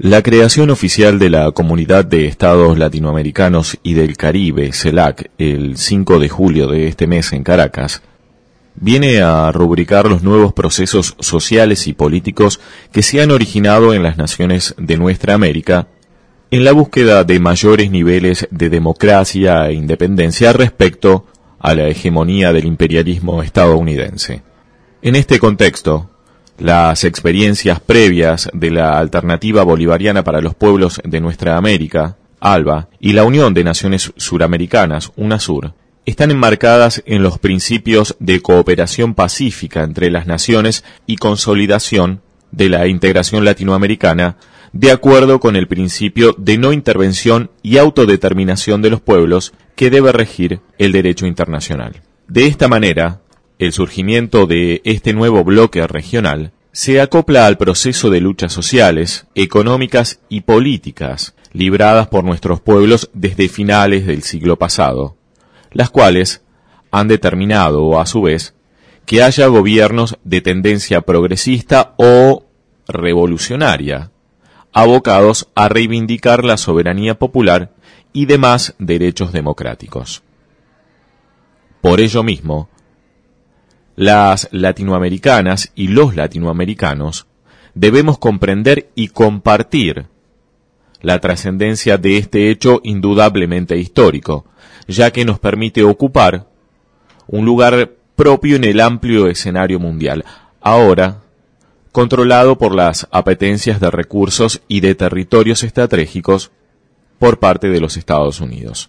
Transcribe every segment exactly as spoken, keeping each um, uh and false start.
La creación oficial de la Comunidad de Estados Latinoamericanos y del Caribe, CELAC, el cinco de julio de este mes en Caracas, viene a rubricar los nuevos procesos sociales y políticos que se han originado en las naciones de nuestra América en la búsqueda de mayores niveles de democracia e independencia respecto a la hegemonía del imperialismo estadounidense. En este contexto, las experiencias previas de la Alternativa Bolivariana para los Pueblos de Nuestra América, ALBA, y la Unión de Naciones Suramericanas, UNASUR, están enmarcadas en los principios de cooperación pacífica entre las naciones y consolidación de la integración latinoamericana, de acuerdo con el principio de no intervención y autodeterminación de los pueblos que debe regir el derecho internacional. De esta manera, el surgimiento de este nuevo bloque regional se acopla al proceso de luchas sociales, económicas y políticas libradas por nuestros pueblos desde finales del siglo pasado, las cuales han determinado, a su vez, que haya gobiernos de tendencia progresista o revolucionaria, abocados a reivindicar la soberanía popular y demás derechos democráticos. Por ello mismo, las latinoamericanas y los latinoamericanos debemos comprender y compartir la trascendencia de este hecho indudablemente histórico, ya que nos permite ocupar un lugar propio en el amplio escenario mundial, ahora controlado por las apetencias de recursos y de territorios estratégicos por parte de los Estados Unidos.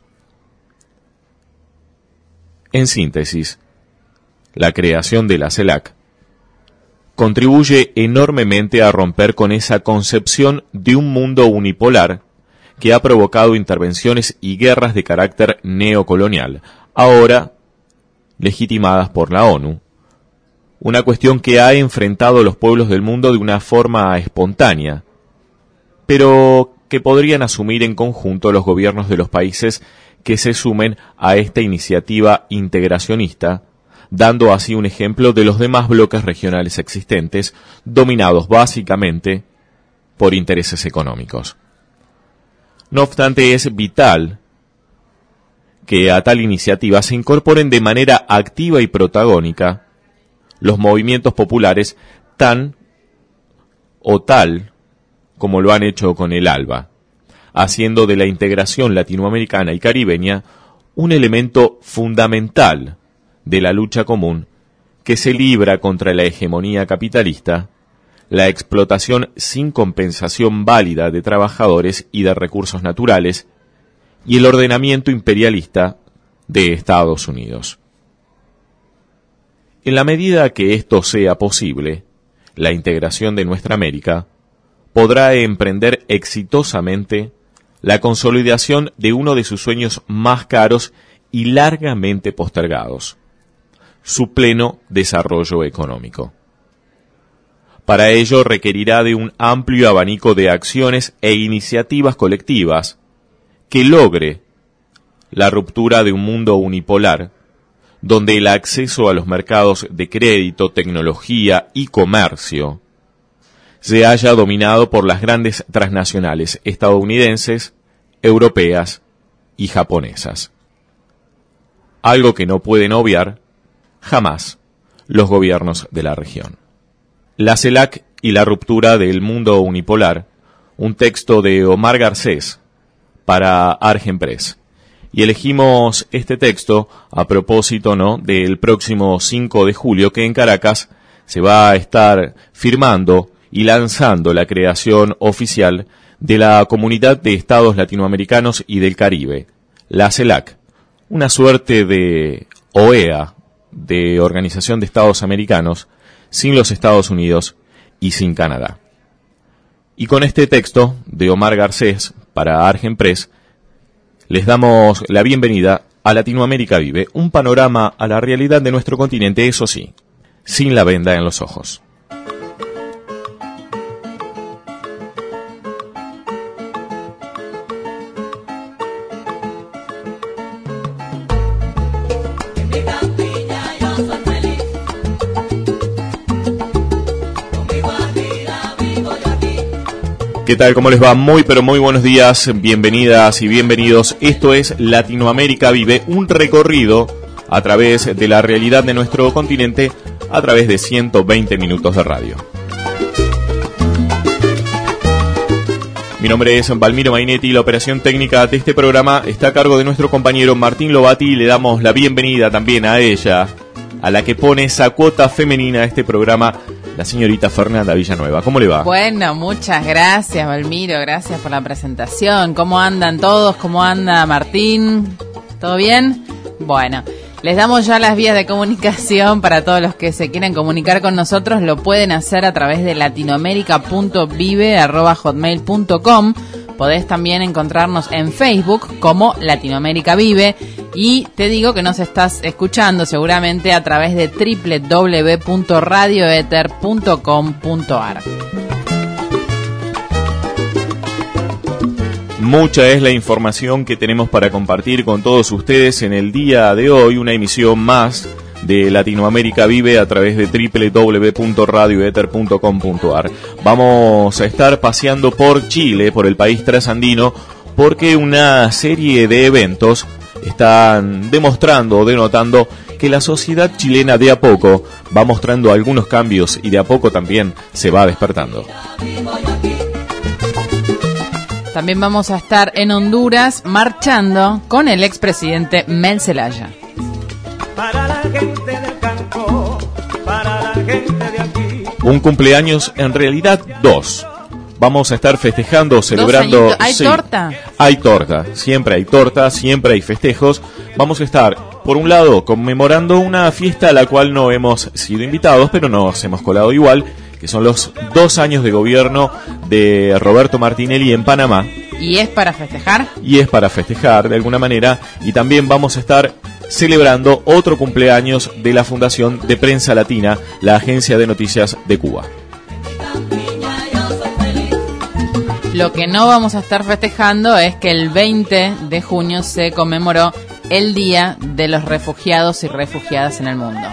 En síntesis, la creación de la CELAC contribuye enormemente a romper con esa concepción de un mundo unipolar que ha provocado intervenciones y guerras de carácter neocolonial, ahora legitimadas por la ONU, una cuestión que ha enfrentado a los pueblos del mundo de una forma espontánea, pero que podrían asumir en conjunto los gobiernos de los países que se sumen a esta iniciativa integracionista, dando así un ejemplo de los demás bloques regionales existentes, dominados básicamente por intereses económicos. No obstante, es vital que a tal iniciativa se incorporen de manera activa y protagónica los movimientos populares tan o tal como lo han hecho con el ALBA, haciendo de la integración latinoamericana y caribeña un elemento fundamental de la lucha común que se libra contra la hegemonía capitalista, la explotación sin compensación válida de trabajadores y de recursos naturales, y el ordenamiento imperialista de Estados Unidos. En la medida que esto sea posible, la integración de nuestra América podrá emprender exitosamente la consolidación de uno de sus sueños más caros y largamente postergados: su pleno desarrollo económico. Para ello requerirá de un amplio abanico de acciones e iniciativas colectivas que logre la ruptura de un mundo unipolar, donde el acceso a los mercados de crédito, tecnología y comercio se haya dominado por las grandes transnacionales estadounidenses, europeas y japonesas. Algo que no pueden obviar jamás los gobiernos de la región. La CELAC y la ruptura del mundo unipolar, un texto de Omar Garcés para Argenpress. Y elegimos este texto a propósito, ¿no?, del próximo cinco de julio, que en Caracas se va a estar firmando y lanzando la creación oficial de la Comunidad de Estados Latinoamericanos y del Caribe, la CELAC, una suerte de O E A, de Organización de Estados Americanos, sin los Estados Unidos y sin Canadá. Y con este texto de Omar Garcés para Argenpress, les damos la bienvenida a Latinoamérica Vive, un panorama a la realidad de nuestro continente, eso sí, sin la venda en los ojos. ¿Qué tal? ¿Cómo les va? Muy pero muy buenos días, bienvenidas y bienvenidos. Esto es Latinoamérica Vive, un recorrido a través de la realidad de nuestro continente a través de ciento veinte minutos de radio. Mi nombre es Valmiro Mainetti y la operación técnica de este programa está a cargo de nuestro compañero Martín Lobati y le damos la bienvenida también a ella, a la que pone esa cuota femenina a este programa, la señorita Fernanda Villanueva. ¿Cómo le va? Bueno, muchas gracias, Valmiro, gracias por la presentación. ¿Cómo andan todos? ¿Cómo anda Martín? ¿Todo bien? Bueno, les damos ya las vías de comunicación para todos los que se quieran comunicar con nosotros. Lo pueden hacer a través de latinoamerica punto vive arroba hotmail punto com. Podés también encontrarnos en Facebook como Latinoamérica Vive. Y te digo que nos estás escuchando seguramente a través de doble u doble u doble u punto radio ether punto com punto a r. Mucha es la información que tenemos para compartir con todos ustedes en el día de hoy, una emisión más de Latinoamérica Vive a través de doble u doble u doble u punto radio ether punto com punto a r. Vamos a estar paseando por Chile, por el país trasandino, porque una serie de eventos están demostrando o denotando que la sociedad chilena de a poco va mostrando algunos cambios y de a poco también se va despertando. También vamos a estar en Honduras marchando con el expresidente Mel Zelaya. Para la gente del campo, para la gente de aquí. Un cumpleaños, en realidad dos. Vamos a estar festejando, celebrando. ¿Hay sí, torta? Hay torta, siempre hay torta, siempre hay festejos. Vamos a estar, por un lado, conmemorando una fiesta a la cual no hemos sido invitados, pero nos hemos colado igual, que son los dos años de gobierno de Roberto Martinelli en Panamá. ¿Y es para festejar? Y es para festejar, de alguna manera, y también vamos a estar celebrando otro cumpleaños de la Fundación de Prensa Latina, la agencia de noticias de Cuba. Lo que no vamos a estar festejando es que el veinte de junio se conmemoró el Día de los Refugiados y Refugiadas en el mundo.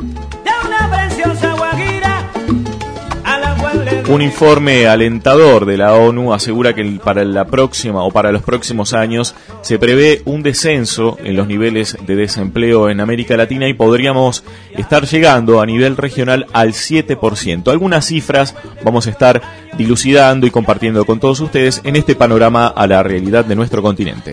Un informe alentador de la ONU asegura que para la próxima o para los próximos años se prevé un descenso en los niveles de desempleo en América Latina y podríamos estar llegando a nivel regional al siete por ciento. Algunas cifras vamos a estar dilucidando y compartiendo con todos ustedes en este panorama a la realidad de nuestro continente.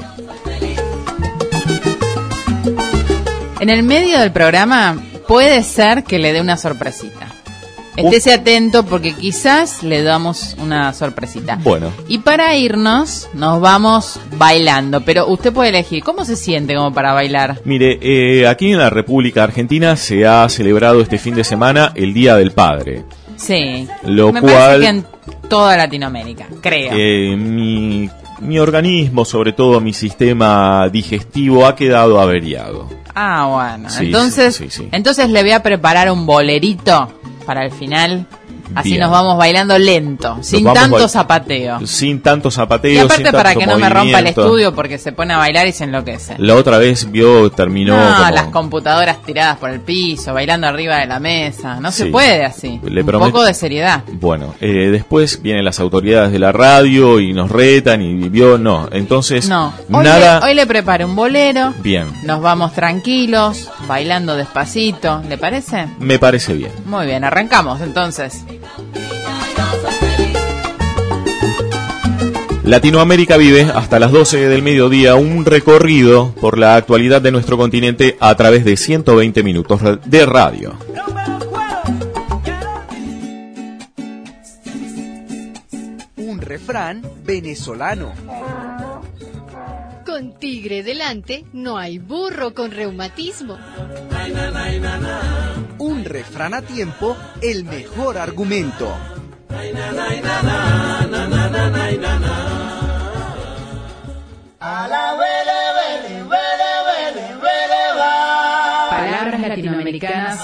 En el medio del programa puede ser que le dé una sorpresita. Estése atento porque quizás le damos una sorpresita. Bueno. Y para irnos, nos vamos bailando. Pero usted puede elegir, ¿cómo se siente como para bailar? Mire, eh, aquí en la República Argentina se ha celebrado este fin de semana el Día del Padre. Sí, lo me cual, parece que en toda Latinoamérica, creo. Eh, mi, mi organismo, sobre todo mi sistema digestivo, ha quedado averiado. Ah, bueno. Sí, entonces, sí, sí, sí. entonces le voy a preparar un bolerito para el final. Así Bien. nos vamos bailando lento, sin vamos tanto bail- zapateo. Sin tanto zapateo, Y aparte sin para tanto que no me rompa el movimiento. estudio porque se pone a bailar y se enloquece. La otra vez vio, terminó No, como... las computadoras tiradas por el piso, bailando arriba de la mesa. No Sí. se puede así. Le Un prometo- poco de seriedad. Bueno, eh, después vienen las autoridades de la radio y nos retan y vio, no, entonces No, hoy, nada... le, hoy le preparo un bolero. Bien, Nos vamos tranquilos, bailando despacito. ¿Le parece? me parece bien. Muy bien, arrancamos entonces. Latinoamérica Vive, hasta las doce del mediodía, un recorrido por la actualidad de nuestro continente a través de ciento veinte minutos de radio. Un refrán venezolano. Con tigre delante no hay burro con reumatismo. Un refrán a tiempo, el mejor argumento. Palabras latinoamericanas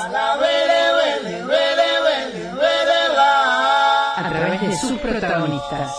a través de sus protagonistas.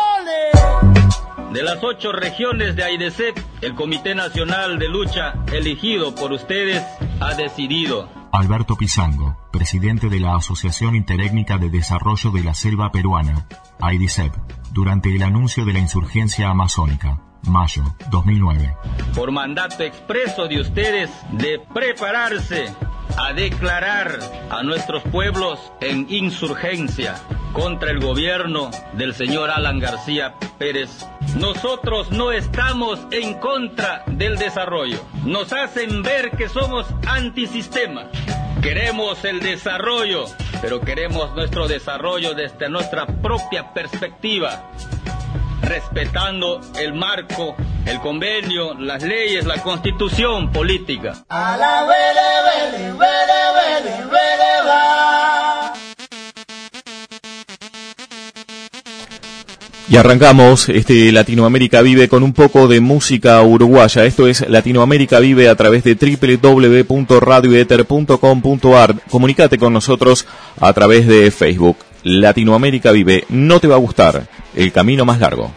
De las ocho regiones de AIDESEP, el Comité Nacional de Lucha, elegido por ustedes, ha decidido Alberto Pizango, presidente de la Asociación Interétnica de Desarrollo de la Selva Peruana, A I D I S E P, durante el anuncio de la insurgencia amazónica, mayo dos mil nueve. Por mandato expreso de ustedes de prepararse a declarar a nuestros pueblos en insurgencia contra el gobierno del señor Alan García Pérez. Nosotros no estamos en contra del desarrollo. Nos hacen ver que somos antisistema. Queremos el desarrollo, pero queremos nuestro desarrollo desde nuestra propia perspectiva, respetando el marco, el convenio, las leyes, la constitución política. A la vele, vele, vele, vele, vele, va. Y arrancamos este Latinoamérica Vive con un poco de música uruguaya. Esto es Latinoamérica Vive a través de doble u doble u doble u punto radio ether punto com punto a r. Comunicate con nosotros a través de Facebook. Latinoamérica Vive, no te va a gustar, el camino más largo.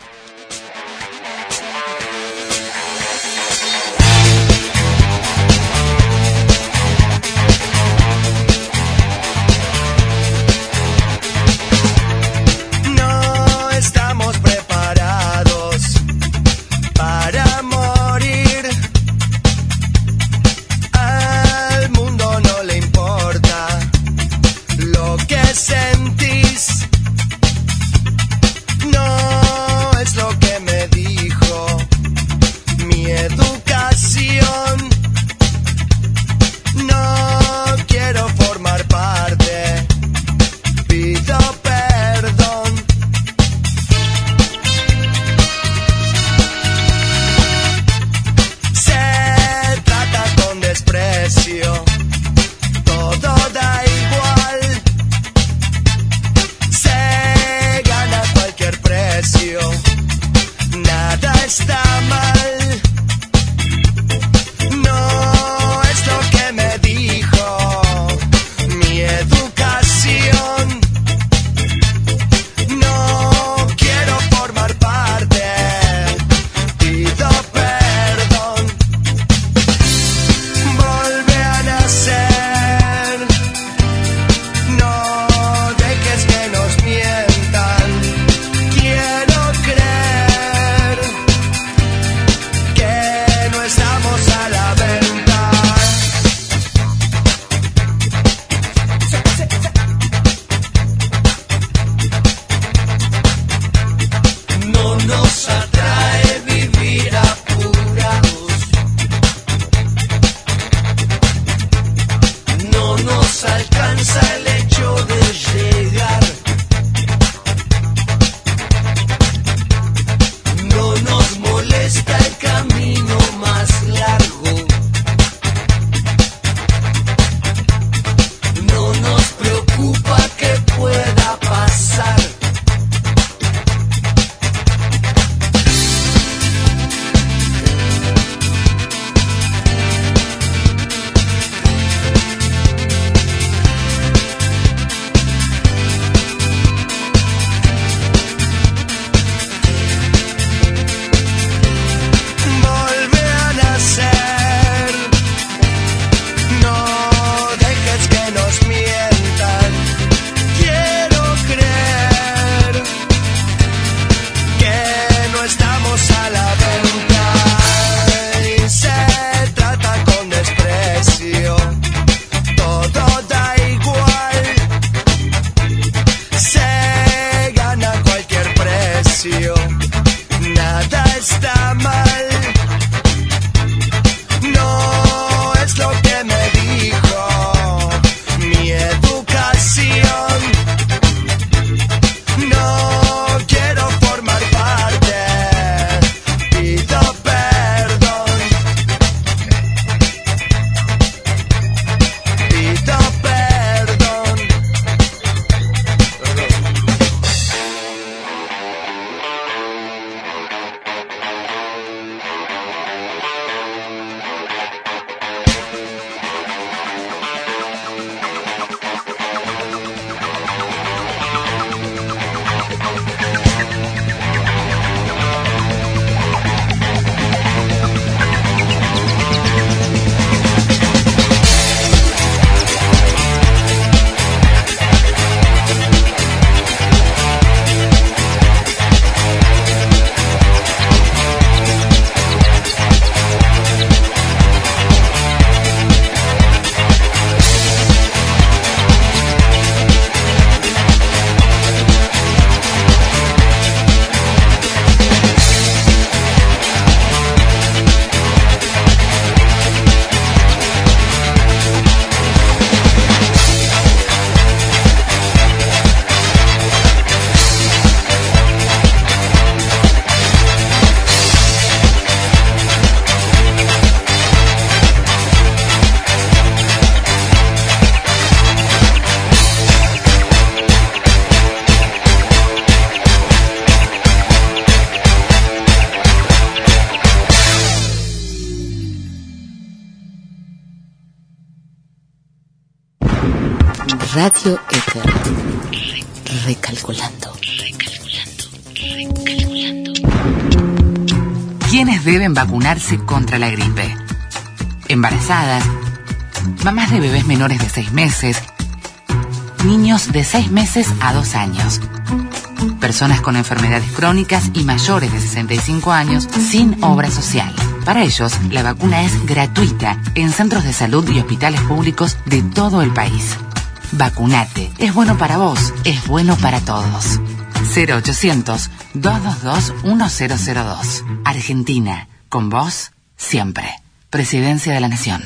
Radio Éter. Re- recalculando. Recalculando. Recalculando. ¿Quiénes deben vacunarse contra la gripe? Embarazadas, mamás de bebés menores de seis meses, niños de seis meses a dos años, personas con enfermedades crónicas y mayores de sesenta y cinco años sin obra social. Para ellos, la vacuna es gratuita en centros de salud y hospitales públicos de todo el país. Vacunate. Es bueno para vos, es bueno para todos. cero ochocientos, doscientos veintidós, mil dos. Argentina. Con vos, siempre. Presidencia de la Nación.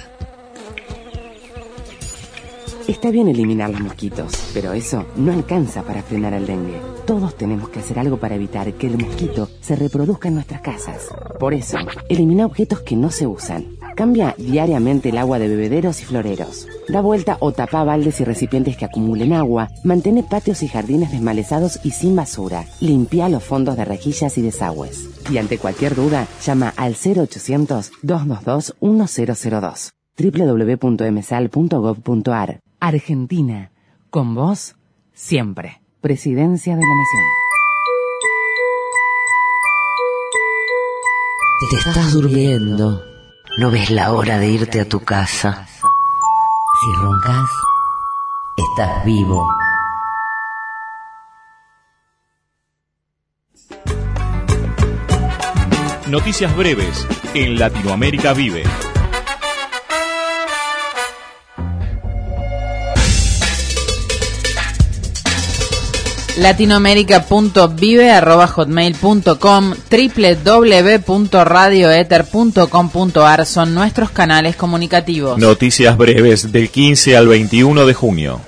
Está bien eliminar los mosquitos, pero eso no alcanza para frenar el dengue. Todos tenemos que hacer algo para evitar que el mosquito se reproduzca en nuestras casas. Por eso, elimina objetos que no se usan. Cambia diariamente el agua de bebederos y floreros. Da vuelta o tapa baldes y recipientes que acumulen agua. Mantén patios y jardines desmalezados y sin basura. Limpia los fondos de rejillas y desagües. Y ante cualquier duda, llama al cero ochocientos, doscientos veintidós, mil dos. doble u doble u doble u punto m s a l punto gov punto a r. Argentina. Con vos, siempre. Presidencia de la Nación. Te estás durmiendo. No ves la hora de irte a tu casa. Si roncas, estás vivo. Noticias breves en Latinoamérica Vive. latinoamérica punto vive arroba hotmail punto com, doble u doble u doble u punto radio éter punto com punto a r son nuestros canales comunicativos. Noticias breves del quince al veintiuno de junio.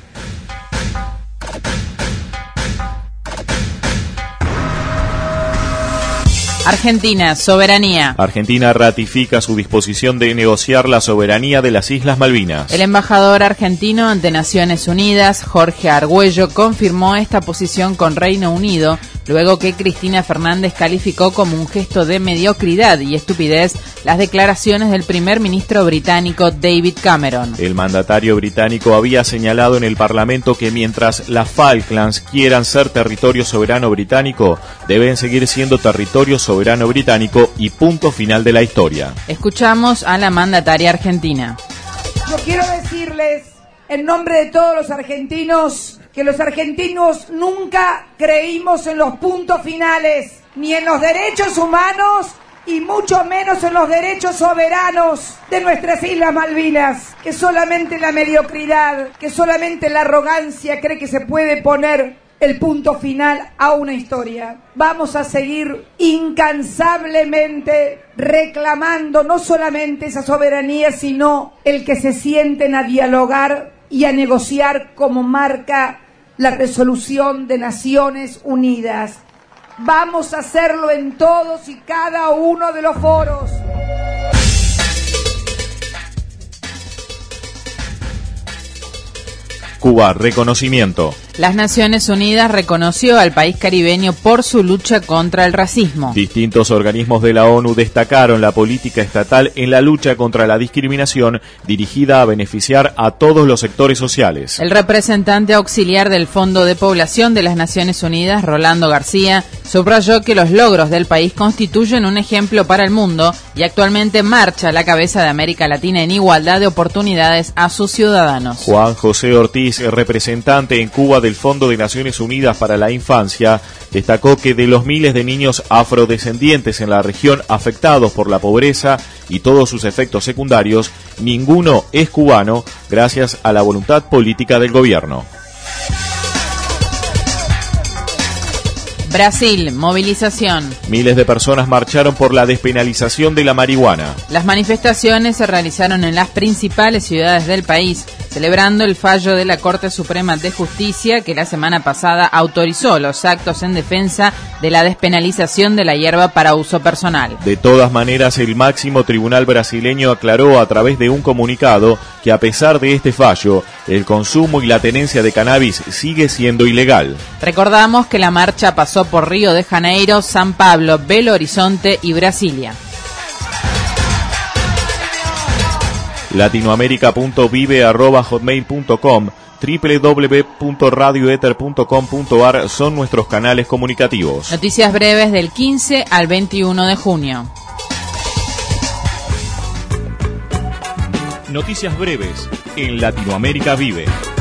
Argentina, soberanía. Argentina ratifica su disposición de negociar la soberanía de las Islas Malvinas. El embajador argentino ante Naciones Unidas, Jorge Argüello, confirmó esta posición con Reino Unido, luego que Cristina Fernández calificó como un gesto de mediocridad y estupidez las declaraciones del primer ministro británico David Cameron. El mandatario británico había señalado en el Parlamento que mientras las Falklands quieran ser territorio soberano británico, deben seguir siendo territorio soberano británico y punto final de la historia. Escuchamos a la mandataria argentina. Yo quiero decirles, en nombre de todos los argentinos, que los argentinos nunca creímos en los puntos finales, ni en los derechos humanos, y mucho menos en los derechos soberanos de nuestras Islas Malvinas, que solamente la mediocridad, que solamente la arrogancia cree que se puede poner el punto final a una historia. Vamos a seguir incansablemente reclamando no solamente esa soberanía, sino el que se sienten a dialogar y a negociar como marca la resolución de Naciones Unidas. Vamos a hacerlo en todos y cada uno de los foros. Cuba, reconocimiento. Las Naciones Unidas reconoció al país caribeño por su lucha contra el racismo. Distintos organismos de la ONU destacaron la política estatal en la lucha contra la discriminación dirigida a beneficiar a todos los sectores sociales. El representante auxiliar del Fondo de Población de las Naciones Unidas, Rolando García, subrayó que los logros del país constituyen un ejemplo para el mundo y actualmente marcha a la cabeza de América Latina en igualdad de oportunidades a sus ciudadanos. Juan José Ortiz, representante en Cuba del Fondo de Naciones Unidas para la Infancia, destacó que de los miles de niños afrodescendientes en la región afectados por la pobreza y todos sus efectos secundarios, ninguno es cubano gracias a la voluntad política del gobierno. Brasil, movilización. Miles de personas marcharon por la despenalización de la marihuana. Las manifestaciones se realizaron en las principales ciudades del país, celebrando el fallo de la Corte Suprema de Justicia que la semana pasada autorizó los actos en defensa de la despenalización de la hierba para uso personal. De todas maneras, el máximo tribunal brasileño aclaró a través de un comunicado que a pesar de este fallo, el consumo y la tenencia de cannabis sigue siendo ilegal. Recordamos que la marcha pasó por Río de Janeiro, San Pablo, Belo Horizonte y Brasilia. latinoamérica punto vive arroba hotmail punto com, doble u doble u doble u punto radio éter punto com punto a r son nuestros canales comunicativos. Noticias breves del quince al veintiuno de junio. Noticias breves en Latinoamérica Vive.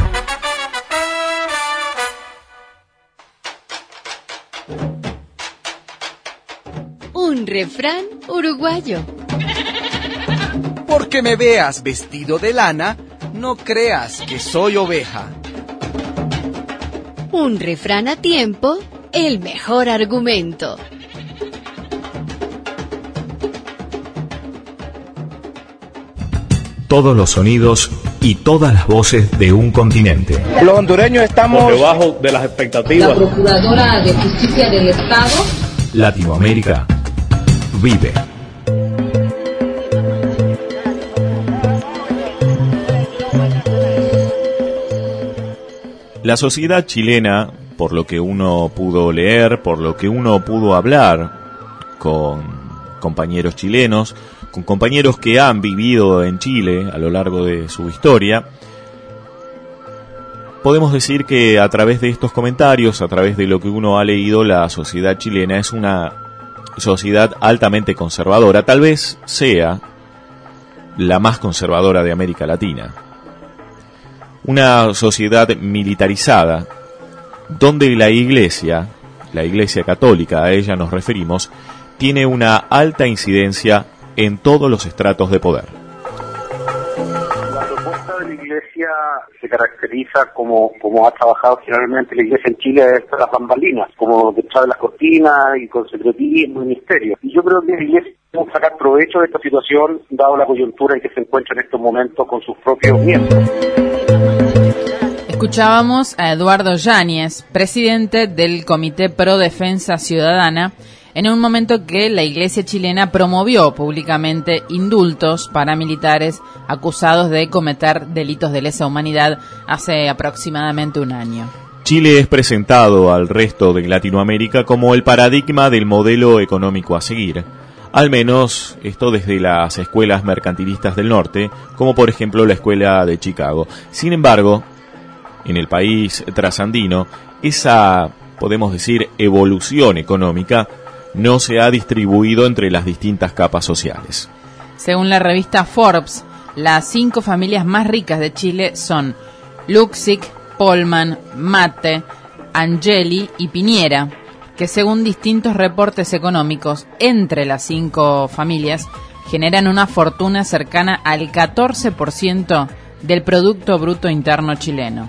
Un refrán uruguayo. Porque me veas vestido de lana, no creas que soy oveja. Un refrán a tiempo, el mejor argumento. Todos los sonidos y todas las voces de un continente. Los hondureños estamos por debajo de las expectativas. La Procuradora de Justicia del Estado. Latinoamérica vive. La sociedad chilena, por lo que uno pudo leer, por lo que uno pudo hablar con compañeros chilenos, con compañeros que han vivido en Chile a lo largo de su historia, podemos decir que a través de estos comentarios, a través de lo que uno ha leído, la sociedad chilena es una sociedad altamente conservadora, tal vez sea la más conservadora de América Latina. Una sociedad militarizada, donde la Iglesia, la Iglesia Católica, a ella nos referimos, tiene una alta incidencia en todos los estratos de poder. La propuesta de la Iglesia se caracteriza como, como ha trabajado generalmente la Iglesia en Chile, es las bambalinas, como detrás de las cortinas y con secretismo y misterio. Y yo creo que la Iglesia puede sacar provecho de esta situación, dado la coyuntura en que se encuentra en estos momentos con sus propios miembros. Escuchábamos a Eduardo Yáñez, presidente del Comité Pro Defensa Ciudadana, en un momento que la Iglesia chilena promovió públicamente indultos para militares acusados de cometer delitos de lesa humanidad hace aproximadamente un año. Chile es presentado al resto de Latinoamérica como el paradigma del modelo económico a seguir, al menos esto desde las escuelas mercantilistas del norte, como por ejemplo la Escuela de Chicago. Sin embargo, en el país trasandino, esa, podemos decir, evolución económica no se ha distribuido entre las distintas capas sociales. Según la revista Forbes, las cinco familias más ricas de Chile son Luxic, Polman, Mate, Angeli y Piñera, que según distintos reportes económicos entre las cinco familias generan una fortuna cercana al catorce por ciento del Producto Bruto Interno chileno.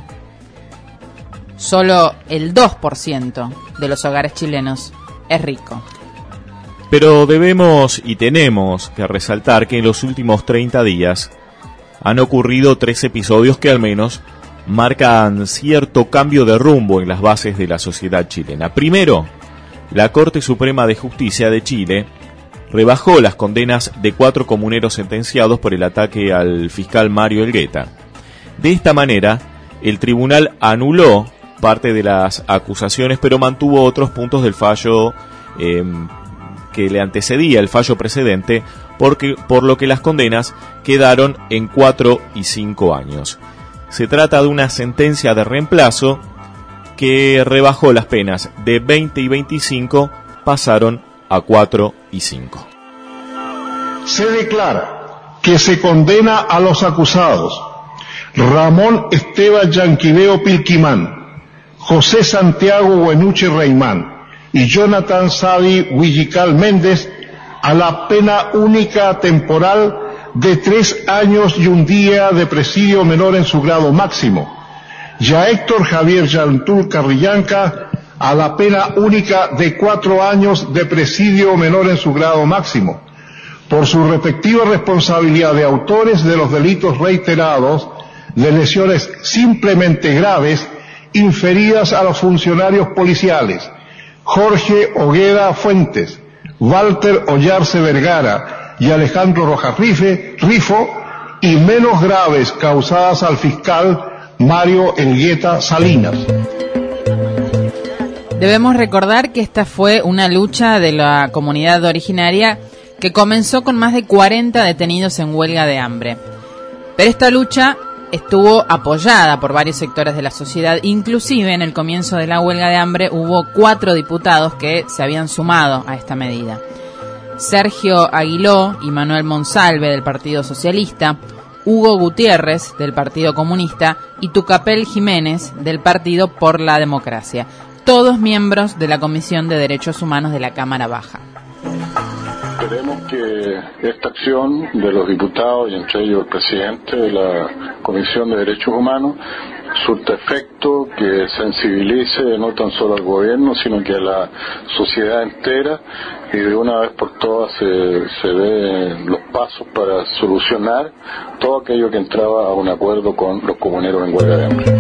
Solo el dos por ciento de los hogares chilenos es rico. Pero debemos y tenemos que resaltar que en los últimos treinta días han ocurrido tres episodios que al menos marcan cierto cambio de rumbo en las bases de la sociedad chilena. Primero, la Corte Suprema de Justicia de Chile rebajó las condenas de cuatro comuneros sentenciados por el ataque al fiscal Mario Elgueta. De esta manera, el tribunal anuló parte de las acusaciones, pero mantuvo otros puntos del fallo eh, que le antecedía el fallo precedente, porque, por lo que las condenas quedaron en cuatro y cinco años. Se trata de una sentencia de reemplazo que rebajó las penas de veinte y veinticinco, pasaron a cuatro y cinco. Se declara que se condena a los acusados Ramón Esteban Yanquileo Pilquimán, José Santiago Buenuche Reimán y Jonathan Sadi Huillical Méndez a la pena única temporal de tres años y un día de presidio menor en su grado máximo, y a Héctor Javier Yantul Carrillanca a la pena única de cuatro años de presidio menor en su grado máximo, por su respectiva responsabilidad de autores de los delitos reiterados de lesiones simplemente graves inferidas a los funcionarios policiales Jorge Ogueda Fuentes, Walter Ollarse Vergara y Alejandro Rojas Rife, Rifo, y menos graves causadas al fiscal Mario Elgueta Salinas. Debemos recordar que esta fue una lucha de la comunidad originaria que comenzó con más de cuarenta detenidos en huelga de hambre. Pero esta lucha estuvo apoyada por varios sectores de la sociedad. Inclusive en el comienzo de la huelga de hambre hubo cuatro diputados que se habían sumado a esta medida: Sergio Aguiló y Manuel Monsalve del Partido Socialista, Hugo Gutiérrez del Partido Comunista y Tucapel Jiménez del Partido por la Democracia, todos miembros de la Comisión de Derechos Humanos de la Cámara Baja. Esperemos que esta acción de los diputados, y entre ellos el presidente de la Comisión de Derechos Humanos, surta efecto, que sensibilice no tan solo al gobierno, sino que a la sociedad entera, y de una vez por todas se, se den los pasos para solucionar todo aquello que entraba a un acuerdo con los comuneros en huelga de hambre.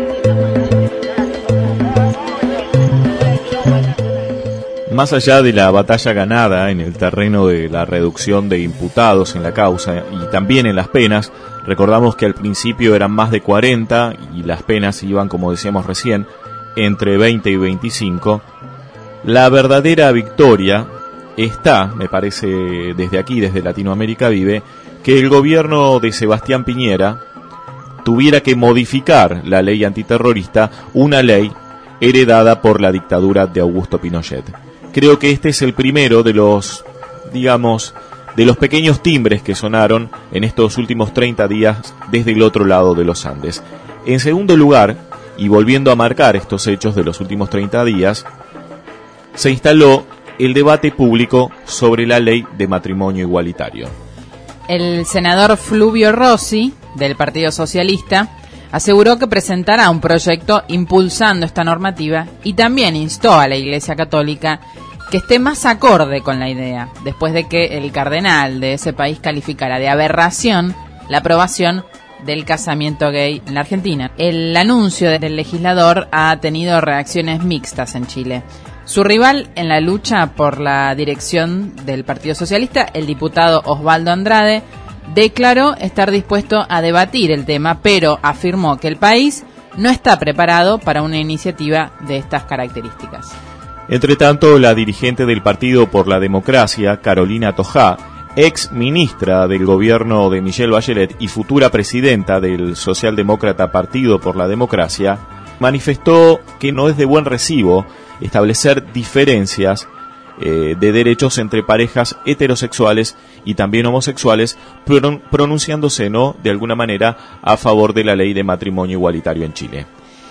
Más allá de la batalla ganada en el terreno de la reducción de imputados en la causa y también en las penas, recordamos que al principio eran más de cuarenta y las penas iban, como decíamos recién, entre veinte y veinticinco. La verdadera victoria está, me parece, desde aquí, desde Latinoamérica Vive, que el gobierno de Sebastián Piñera tuviera que modificar la ley antiterrorista, una ley heredada por la dictadura de Augusto Pinochet. Creo que este es el primero de los, digamos, de los pequeños timbres que sonaron en estos últimos treinta días desde el otro lado de los Andes. En segundo lugar, y volviendo a marcar estos hechos de los últimos treinta días, se instaló el debate público sobre la ley de matrimonio igualitario. El senador Fluvio Rossi, del Partido Socialista, aseguró que presentará un proyecto impulsando esta normativa y también instó a la Iglesia Católica que esté más acorde con la idea, después de que el cardenal de ese país calificara de aberración la aprobación del casamiento gay en la Argentina. El anuncio del legislador ha tenido reacciones mixtas en Chile. Su rival en la lucha por la dirección del Partido Socialista, el diputado Osvaldo Andrade, declaró estar dispuesto a debatir el tema, pero afirmó que el país no está preparado para una iniciativa de estas características. Entre tanto, la dirigente del Partido por la Democracia, Carolina Tojá, ex ministra del gobierno de Michelle Bachelet y futura presidenta del socialdemócrata Partido por la Democracia, manifestó que no es de buen recibo establecer diferencias eh, de derechos entre parejas heterosexuales y también homosexuales, pron- pronunciándose, ¿no?, de alguna manera a favor de la ley de matrimonio igualitario en Chile.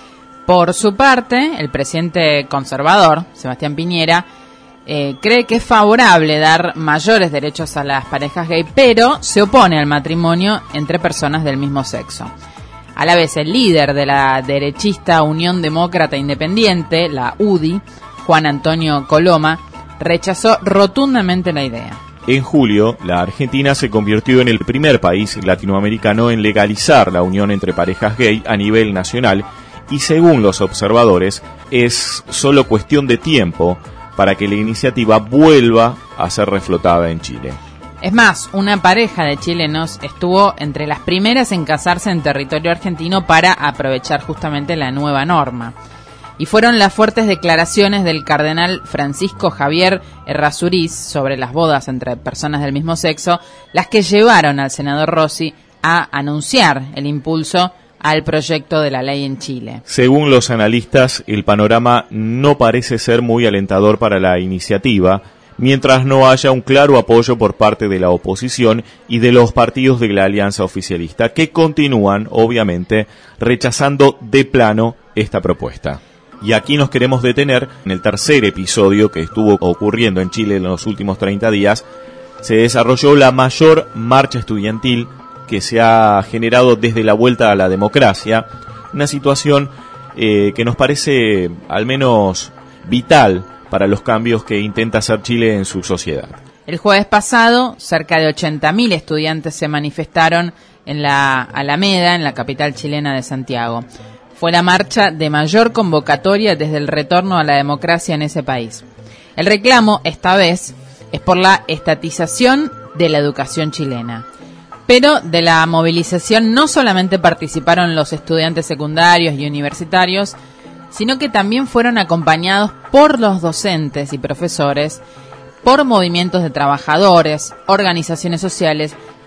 Por su parte, el presidente conservador, Sebastián Piñera, eh, cree que es favorable dar mayores derechos a las parejas gay, pero se opone al matrimonio entre personas del mismo sexo. A la vez, el líder de la derechista Unión Demócrata Independiente, la U D I, Juan Antonio Coloma, rechazó rotundamente la idea. En julio, la Argentina se convirtió en el primer país latinoamericano en legalizar la unión entre parejas gay a nivel nacional y, según los observadores, es solo cuestión de tiempo para que la iniciativa vuelva a ser reflotada en Chile. Es más, una pareja de chilenos estuvo entre las primeras en casarse en territorio argentino para aprovechar justamente la nueva norma. Y fueron las fuertes declaraciones del cardenal Francisco Javier Errázuriz sobre las bodas entre personas del mismo sexo las que llevaron al senador Rossi a anunciar el impulso al proyecto de la ley en Chile. Según los analistas, el panorama no parece ser muy alentador para la iniciativa, mientras no haya un claro apoyo por parte de la oposición y de los partidos de la alianza oficialista, que continúan, obviamente, rechazando de plano esta propuesta. Y aquí nos queremos detener en el tercer episodio que estuvo ocurriendo en Chile en los últimos treinta días. Se desarrolló la mayor marcha estudiantil que se ha generado desde la vuelta a la democracia, una situación eh, que nos parece al menos vital para los cambios que intenta hacer Chile en su sociedad. El jueves pasado, cerca de ochenta mil estudiantes se manifestaron en la Alameda, en la capital chilena de Santiago. Fue la marcha de mayor convocatoria desde el retorno a la democracia en ese país. El reclamo, esta vez, es por la estatización de la educación chilena. Pero de la movilización no solamente participaron los estudiantes secundarios y universitarios, sino que también fueron acompañados por los docentes y profesores, por movimientos de trabajadores, organizaciones sociales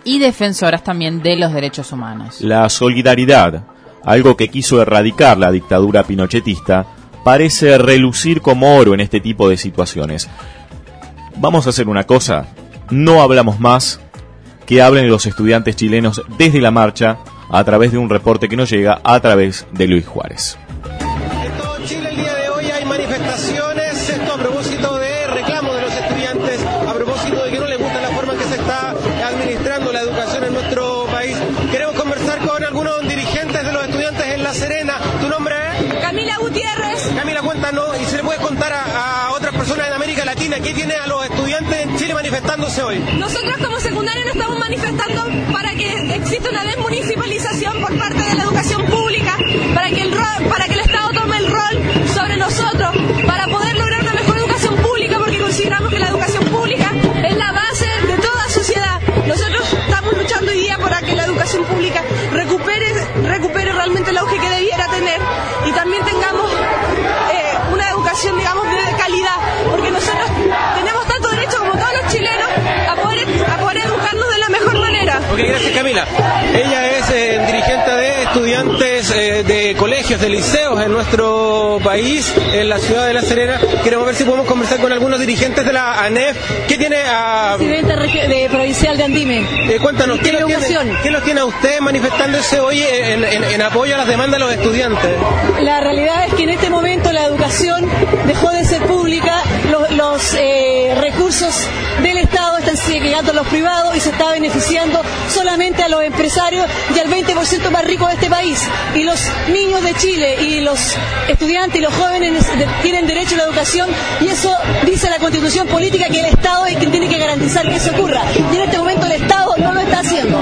y defensoras también de los derechos humanos. La solidaridad, algo que quiso erradicar la dictadura pinochetista, parece relucir como oro en este tipo de situaciones. Vamos a hacer una cosa, no hablamos más, que hablen los estudiantes chilenos desde la marcha a través de un reporte que nos llega a través de Luis Juárez. En todo Chile el día de hoy hay manifestaciones, esto a propósito de reclamos de los estudiantes, a propósito de que no les gusta la forma en que se está administrando la educación en nuestro país. Queremos conversar con algunos dirigentes de los estudiantes en La Serena. ¿Tu nombre es? Camila Gutiérrez. Camila, cuéntanos, y si le puedes contar a, a otras personas en América Latina qué tiene a los estudiantes en Chile manifestándose hoy. Nosotros como secundaria nos estamos manifestando para que exista una desmunicipalización por parte de la educación pública, para que el rol, para que el Estado tome el rol sobre nosotros, para poder lograr una mejor educación pública, porque consideramos que la educación pública es la base de toda sociedad. Nosotros estamos luchando hoy día para que la educación pública recupere, recupere realmente el auge que debiera tener y también tengamos eh, una educación, digamos, de calidad, porque nosotros tenemos tanto derecho como todos los chilenos a poder, a poder educarnos de la mejor manera. Ok, gracias Camila. Ella es eh, dirigente de estudiantes eh, de colegios, de liceos en nuestro país, en la ciudad de La Serena. Queremos ver si podemos conversar con algunos dirigentes de la ANEF. ¿Qué tiene a...? Presidente de provincial de Andime. Eh, cuéntanos, ¿qué los, tiene, ¿qué los tiene a usted manifestándose hoy en, en, en apoyo a las demandas de los estudiantes? La realidad es que en este momento la educación dejó de ser pública, los, los eh, recursos del Estado están llegando a los privados y se está beneficiando solamente a los empresarios y al veinte por ciento más rico de este país. Y los niños de Chile y los estudiantes y los jóvenes tienen derecho a la educación y eso dice la Constitución política, que el Estado es quien tiene que garantizar que eso ocurra. Y en este momento el Estado no lo está haciendo.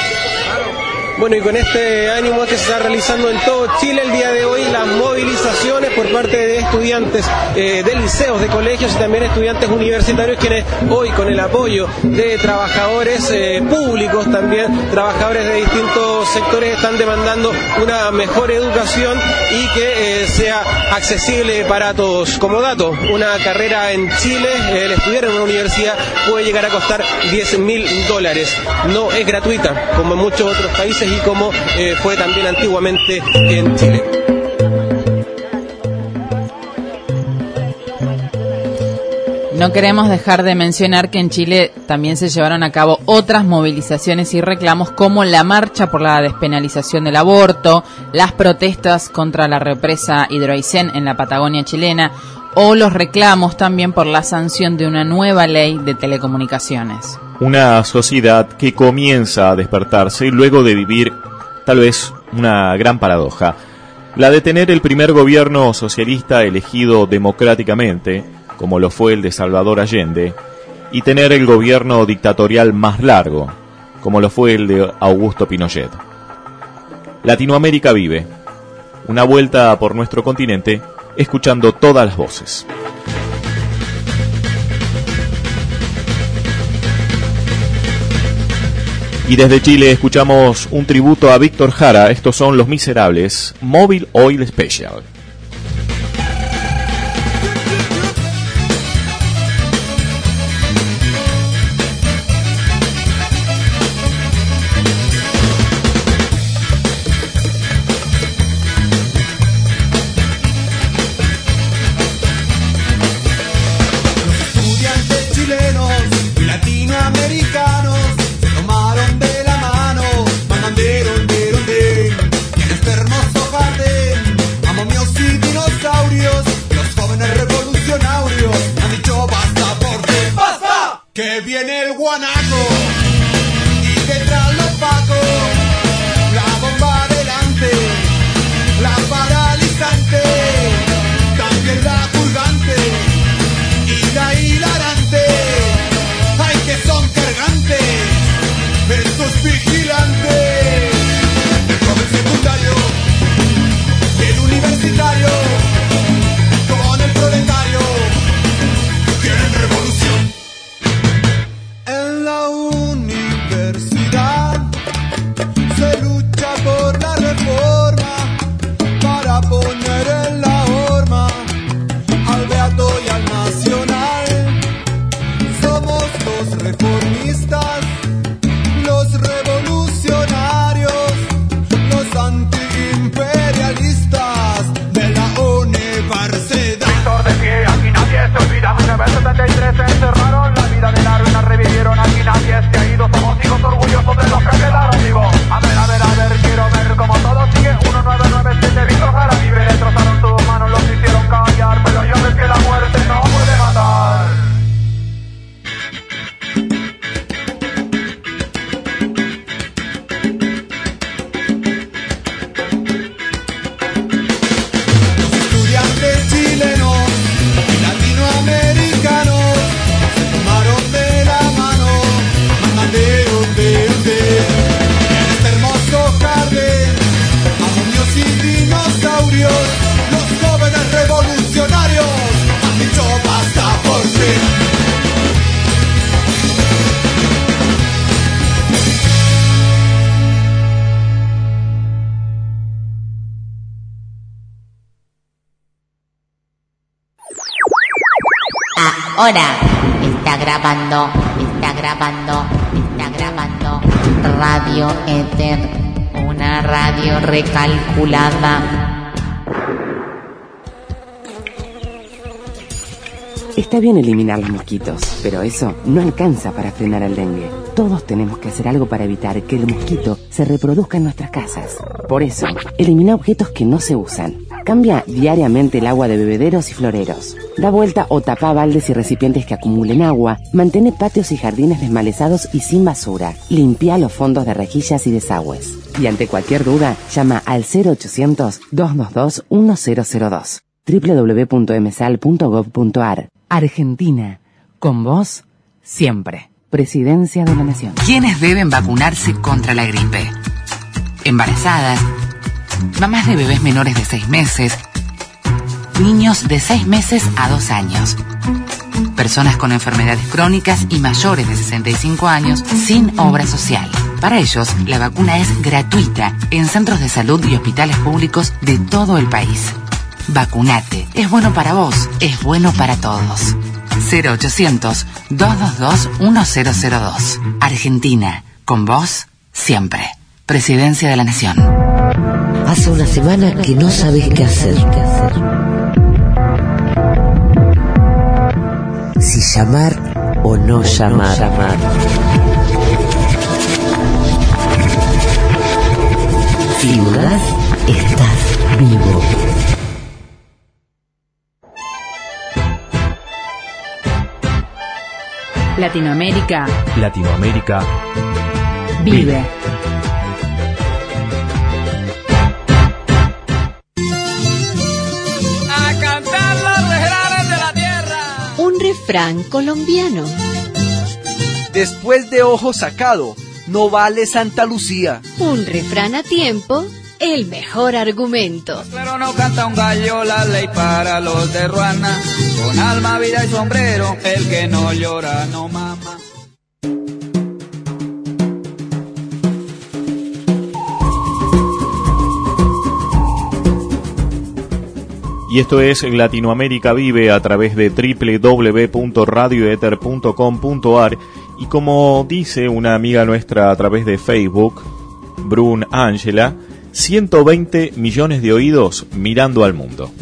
Bueno, y con este ánimo que se está realizando en todo Chile el día de hoy, las movilizaciones por parte de estudiantes eh, de liceos, de colegios y también estudiantes universitarios, quienes hoy, con el apoyo de trabajadores eh, públicos, también trabajadores de distintos sectores, están demandando una mejor educación y que eh, sea accesible para todos. Como dato, una carrera en Chile, el estudiar en una universidad puede llegar a costar diez mil dólares. No es gratuita, como en muchos otros países y como eh, fue también antiguamente en Chile. No queremos dejar de mencionar que en Chile también se llevaron a cabo otras movilizaciones y reclamos como la marcha por la despenalización del aborto, las protestas contra la represa Hidroaicén en la Patagonia chilena o los reclamos también por la sanción de una nueva ley de telecomunicaciones. Una sociedad que comienza a despertarse luego de vivir tal vez una gran paradoja, la de tener el primer gobierno socialista elegido democráticamente, como lo fue el de Salvador Allende, y tener el gobierno dictatorial más largo, como lo fue el de Augusto Pinochet. Latinoamérica vive una vuelta por nuestro continente, escuchando todas las voces. Y desde Chile escuchamos un tributo a Víctor Jara. Estos son Los Miserables, Móvil Oil Special. Que viene el guanaco y detrás los pacos, la bomba adelante, la paralizante, también la purgante y la hilarante. Ay, que son cargantes, estos vigilantes del joven secundario, del universitario, con el proletario, quieren revolución. En la universidad se lucha por la reforma para poner en la horma al beato y al nacional. Somos los reformistas, los Ahora está grabando, está grabando, está grabando Radio Éter, una radio recalculada. Está bien eliminar los mosquitos, pero eso no alcanza para frenar el dengue. Todos tenemos que hacer algo para evitar que el mosquito se reproduzca en nuestras casas. Por eso, elimina objetos que no se usan. Cambia diariamente el agua de bebederos y floreros. Da vuelta o tapa baldes y recipientes que acumulen agua. Mantén patios y jardines desmalezados y sin basura. Limpia los fondos de rejillas y desagües. Y ante cualquier duda, llama al cero ochocientos, dos dos dos, uno cero cero dos. doble u doble u doble u punto m s a l punto gov punto a r. Argentina, con vos, siempre. Presidencia de la Nación. ¿Quiénes deben vacunarse contra la gripe? Embarazadas, mamás de bebés menores de seis meses, niños de seis meses a dos años, personas con enfermedades crónicas y mayores de sesenta y cinco años sin obra social. Para ellos, la vacuna es gratuita en centros de salud y hospitales públicos de todo el país. Vacunate. Es bueno para vos, es bueno para todos. cero ochocientos, dos dos dos, uno cero cero dos. Argentina, con vos, siempre. Presidencia de la Nación. Hace una semana que no sabes qué hacer. Si llamar o no llamar. llamar. Si dudás, estás vivo. Latinoamérica. Latinoamérica vive. A cantar los refranes de la tierra. Un refrán colombiano. Después de ojo sacado, no vale Santa Lucía. Un refrán a tiempo, el mejor argumento. Pero no canta un gallo, la ley para los de Ruana. Con alma, vida y sombrero, el que no llora no mama. Y esto es Latinoamérica Vive a través de doble u doble u doble u punto radio éter punto com punto a r. Y como dice una amiga nuestra a través de Facebook, Brun Ángela, ciento veinte millones de oídos mirando al mundo.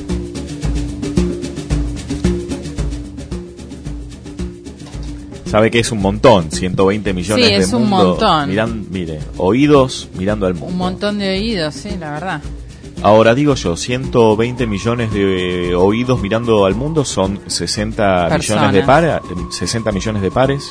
¿Sabe que es un montón? ciento veinte millones sí, de es un mundo montón. Miran, mire, oídos mirando al mundo. Un montón de oídos, sí, la verdad. Ahora digo yo, ciento veinte millones de oídos mirando al mundo son sesenta Personas. millones de pares, sesenta millones de pares.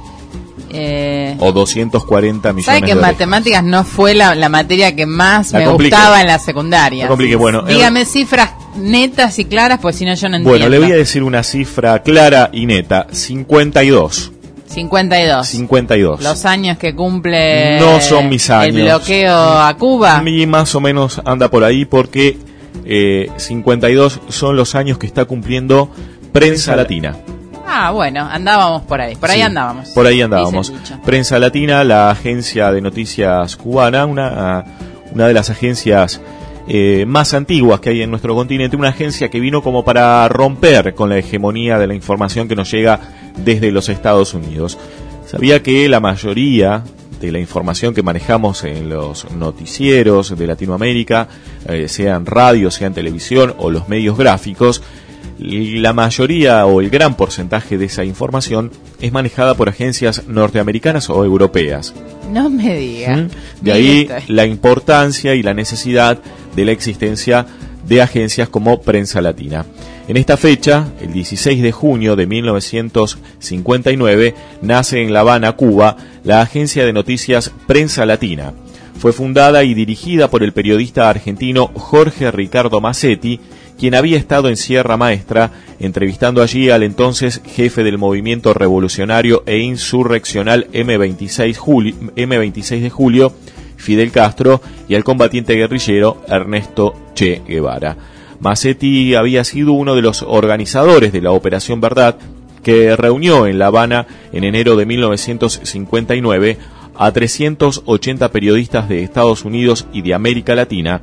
Eh, O doscientos cuarenta millones ¿Sabe que de matemáticas no fue la, la materia que más La me complique. gustaba en la secundaria? La complique, bueno, Dígame cifras netas y claras, pues si no yo no entiendo. Bueno, le voy a decir una cifra clara y neta, cincuenta y dos. cincuenta y dos. cincuenta y dos. Los años que cumple No son mis años. el bloqueo a Cuba. Y más o menos anda por ahí porque eh, cincuenta y dos son los años que está cumpliendo Prensa Latina. Ah, bueno, andábamos por ahí, por ahí Sí, andábamos. Por ahí andábamos. Dice el dicho. Prensa Latina, la agencia de noticias cubana, una, una de las agencias eh, más antiguas que hay en nuestro continente, una agencia que vino como para romper con la hegemonía de la información que nos llega desde los Estados Unidos. Sabía que la mayoría de la información que manejamos en los noticieros de Latinoamérica, eh, sean radio, sean televisión o los medios gráficos, la mayoría o el gran porcentaje de esa información es manejada por agencias norteamericanas o europeas. No me diga. ¿Mm? De ahí la importancia y la necesidad de la existencia de agencias como Prensa Latina. En esta fecha, el dieciséis de junio de mil novecientos cincuenta y nueve, nace en La Habana, Cuba, la agencia de noticias Prensa Latina. Fue fundada y dirigida por el periodista argentino Jorge Ricardo Massetti, quien había estado en Sierra Maestra, entrevistando allí al entonces jefe del movimiento revolucionario e insurreccional eme veintiséis de julio, Fidel Castro, y al combatiente guerrillero Ernesto Che Guevara. Massetti había sido uno de los organizadores de la Operación Verdad, que reunió en La Habana en enero de mil novecientos cincuenta y nueve a trescientos ochenta periodistas de Estados Unidos y de América Latina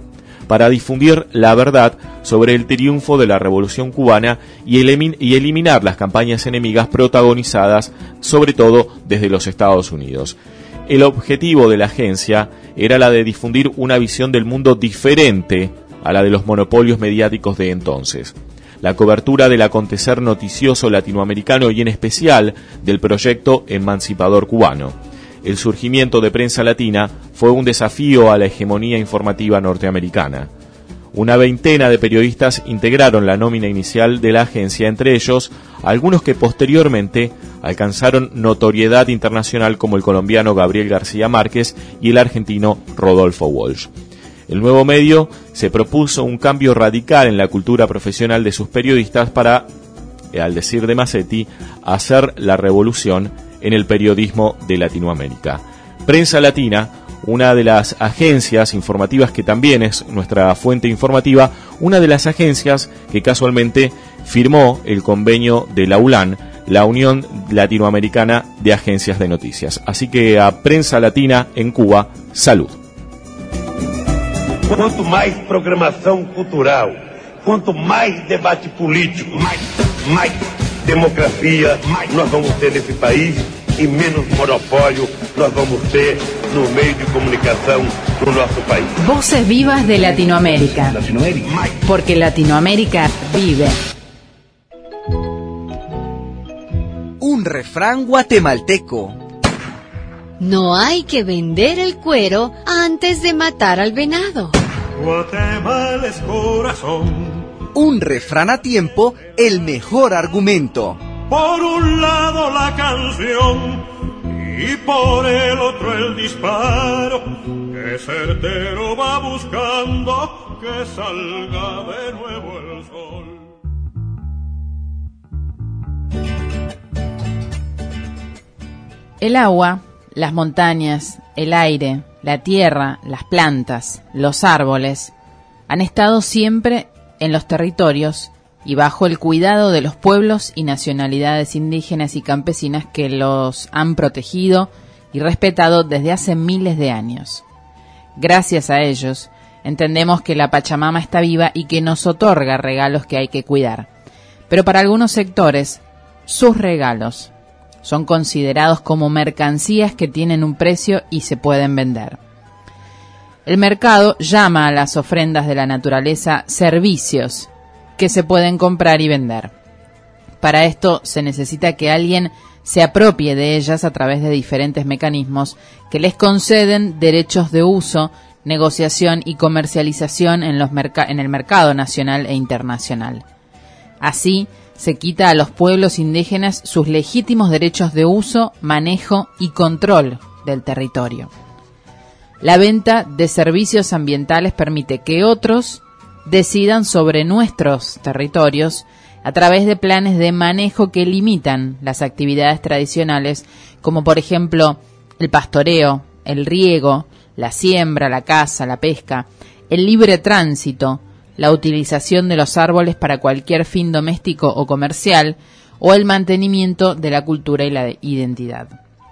para difundir la verdad sobre el triunfo de la Revolución Cubana y, elimin- y eliminar las campañas enemigas protagonizadas sobre todo desde los Estados Unidos. El objetivo de la agencia era la de difundir una visión del mundo diferente a la de los monopolios mediáticos de entonces. La cobertura del acontecer noticioso latinoamericano y en especial del proyecto emancipador cubano. El surgimiento de Prensa Latina fue un desafío a la hegemonía informativa norteamericana. Una veintena de periodistas integraron la nómina inicial de la agencia, entre ellos algunos que posteriormente alcanzaron notoriedad internacional como el colombiano Gabriel García Márquez y el argentino Rodolfo Walsh. El nuevo medio se propuso un cambio radical en la cultura profesional de sus periodistas para, al decir de Massetti, hacer la revolución en el periodismo de Latinoamérica. Prensa Latina, una de las agencias informativas que también es nuestra fuente informativa, una de las agencias que casualmente firmó el convenio de la U L A N, la Unión Latinoamericana de Agencias de Noticias. Así que a Prensa Latina en Cuba, salud. Quanto mais programação cultural, quanto mais debate político, mais, mais democracia nós vamos ter nesse país e menos monopólio nós vamos ter no meio de comunicação do nosso país. Voces vivas de Latinoamérica. Latinoamérica. Porque Latinoamérica vive. Un refrán guatemalteco. No hay que vender el cuero antes de matar al venado. Guatemala es corazón. Un refrán a tiempo, el mejor argumento. Por un lado la canción y por el otro el disparo, que certero va buscando que salga de nuevo el sol. El agua, las montañas, el aire, la tierra, las plantas, los árboles, han estado siempre en los territorios y bajo el cuidado de los pueblos y nacionalidades indígenas y campesinas que los han protegido y respetado desde hace miles de años. Gracias a ellos, entendemos que la Pachamama está viva y que nos otorga regalos que hay que cuidar. Pero para algunos sectores, sus regalos son considerados como mercancías que tienen un precio y se pueden vender. El mercado llama a las ofrendas de la naturaleza servicios que se pueden comprar y vender. Para esto se necesita que alguien se apropie de ellas a través de diferentes mecanismos que les conceden derechos de uso, negociación y comercialización en, los merc- en el mercado nacional e internacional. Así, se quita a los pueblos indígenas sus legítimos derechos de uso, manejo y control del territorio. La venta de servicios ambientales permite que otros decidan sobre nuestros territorios a través de planes de manejo que limitan las actividades tradicionales, como por ejemplo el pastoreo, el riego, la siembra, la caza, la pesca, el libre tránsito, la utilización de los árboles para cualquier fin doméstico o comercial, o el mantenimiento de la cultura y la identidad.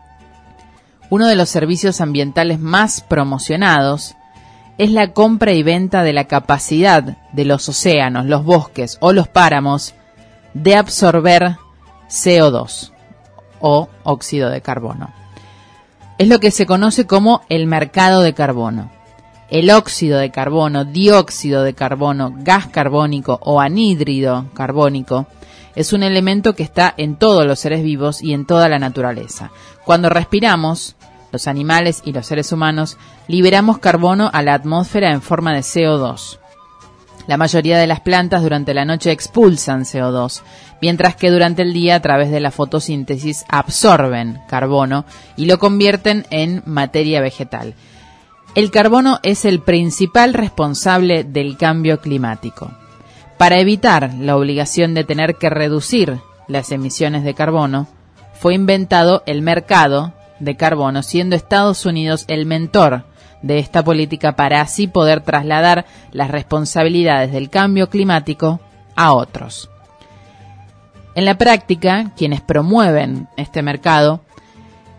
Uno de los servicios ambientales más promocionados es la compra y venta de la capacidad de los océanos, los bosques o los páramos de absorber C O dos o óxido de carbono. Es lo que se conoce como el mercado de carbono. El óxido de carbono, dióxido de carbono, gas carbónico o anhídrido carbónico es un elemento que está en todos los seres vivos y en toda la naturaleza. Cuando respiramos, los animales y los seres humanos liberamos carbono a la atmósfera en forma de C O dos. La mayoría de las plantas durante la noche expulsan C O dos, mientras que durante el día a través de la fotosíntesis absorben carbono y lo convierten en materia vegetal. El carbono es el principal responsable del cambio climático. Para evitar la obligación de tener que reducir las emisiones de carbono, fue inventado el mercado de carbono, siendo Estados Unidos el mentor de esta política para así poder trasladar las responsabilidades del cambio climático a otros. En la práctica, quienes promueven este mercado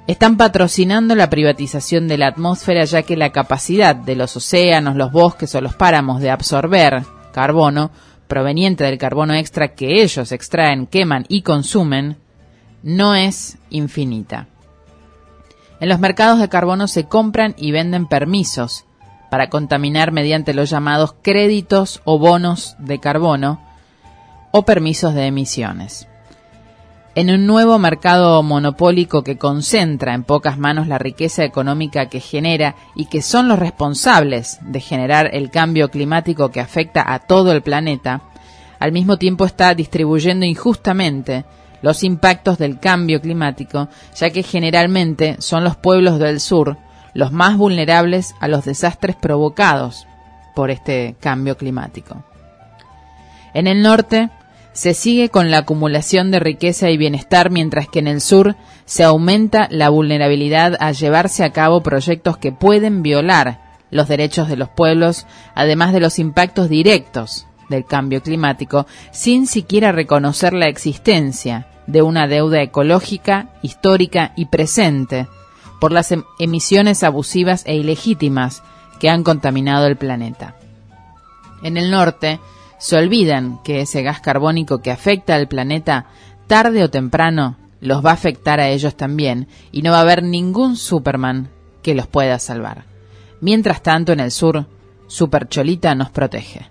están patrocinando la privatización de la atmósfera, ya que la capacidad de los océanos, los bosques o los páramos de absorber carbono proveniente del carbono extra que ellos extraen, queman y consumen no es infinita. En los mercados de carbono se compran y venden permisos para contaminar mediante los llamados créditos o bonos de carbono o permisos de emisiones. En un nuevo mercado monopólico que concentra en pocas manos la riqueza económica que genera y que son los responsables de generar el cambio climático que afecta a todo el planeta, al mismo tiempo está distribuyendo injustamente los impactos del cambio climático, ya que generalmente son los pueblos del sur los más vulnerables a los desastres provocados por este cambio climático. En el norte se sigue con la acumulación de riqueza y bienestar, mientras que en el sur se aumenta la vulnerabilidad a llevarse a cabo proyectos que pueden violar los derechos de los pueblos, además de los impactos directos del cambio climático, sin siquiera reconocer la existencia de una deuda ecológica, histórica y presente por las em- emisiones abusivas e ilegítimas que han contaminado el planeta. En el norte se olvidan que ese gas carbónico que afecta al planeta, tarde o temprano, los va a afectar a ellos también, y no va a haber ningún Superman que los pueda salvar. Mientras tanto, en el sur, Super Cholita nos protege.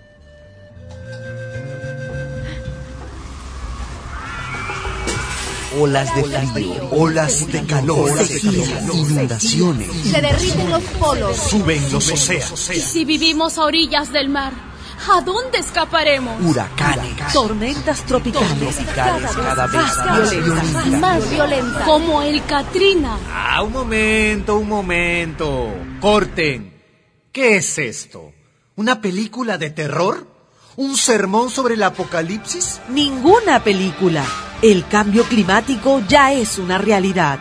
Olas de frío, olas de calor, inundaciones. Se derriten los polos. Suben los océanos. ¿Y si vivimos a orillas del mar? ¿A dónde escaparemos? Huracanes. Tormentas tropicales. Cada vez más violentas. Más violentas. Como el Katrina. Ah, un momento, un momento. Corten. ¿Qué es esto? ¿Una película de terror? ¿Un sermón sobre el apocalipsis? Ninguna película. El cambio climático ya es una realidad.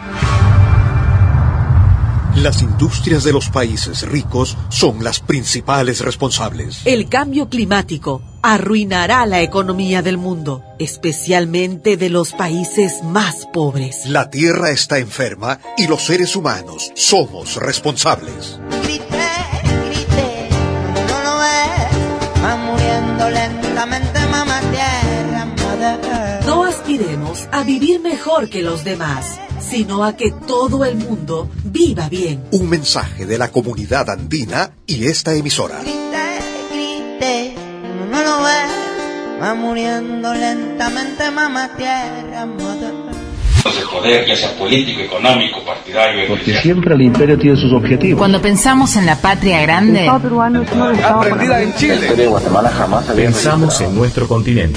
Las industrias de los países ricos son las principales responsables. El cambio climático arruinará la economía del mundo, especialmente de los países más pobres. La Tierra está enferma y los seres humanos somos responsables. Grité, grité, no lo ves, va muriendo lentamente mamá tierra, mother. No aspiremos a vivir mejor que los demás, sino a que todo el mundo viva bien. Un mensaje de la comunidad andina y esta emisora. Grité, grité, no lo ves, va muriendo lentamente mamá tierra, mother. De poder, ya sea político, económico, partidario. Porque siempre el imperio tiene sus objetivos. Cuando pensamos en la patria grande, aprendida en Chile. La historia de Guatemala jamás había Pensamos en nuestro continente.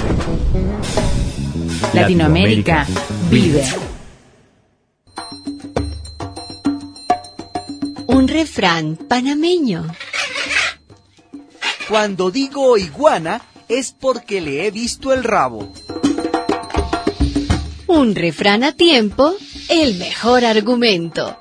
Latinoamérica vive. Un refrán panameño. Cuando digo iguana es porque le he visto el rabo. Un refrán a tiempo, el mejor argumento.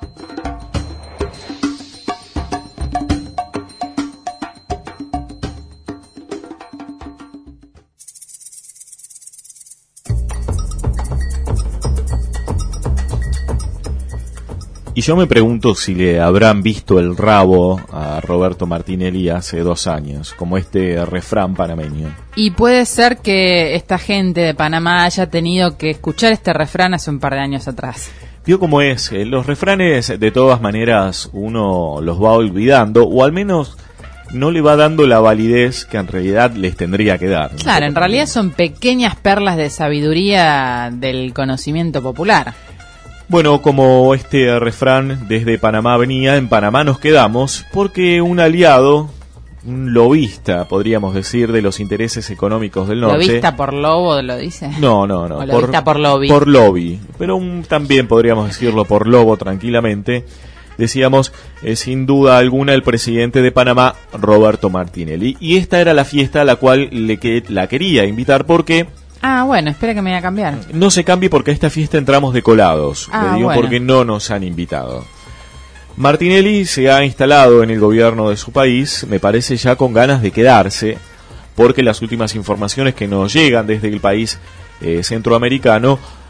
Y yo me pregunto si le habrán visto el rabo a Roberto Martinelli hace dos años, como este refrán panameño. Y puede ser que esta gente de Panamá haya tenido que escuchar este refrán hace un par de años atrás. Vio cómo es, los refranes de todas maneras uno los va olvidando, o al menos no le va dando la validez que en realidad les tendría que dar. Claro, en realidad son pequeñas perlas de sabiduría del conocimiento popular. Bueno, como este refrán desde Panamá venía, en Panamá nos quedamos porque un aliado, un lobista, podríamos decir, de los intereses económicos del norte. ¿Lobista por lobo lo dice? No, no, no. ¿O lobista por, por lobby? Por lobby, pero un, también podríamos decirlo por lobo tranquilamente. Decíamos, eh, sin duda alguna, el presidente de Panamá, Roberto Martinelli. Y esta era la fiesta a la cual le que, la quería invitar porque... Ah, bueno, espera que me voy a cambiar. No se cambie porque a esta fiesta entramos de colados. Ah, le digo bueno. porque no nos han invitado. Martinelli se ha instalado en el gobierno de su país, me parece ya con ganas de quedarse, porque las últimas informaciones que nos llegan desde el país eh, centroamericano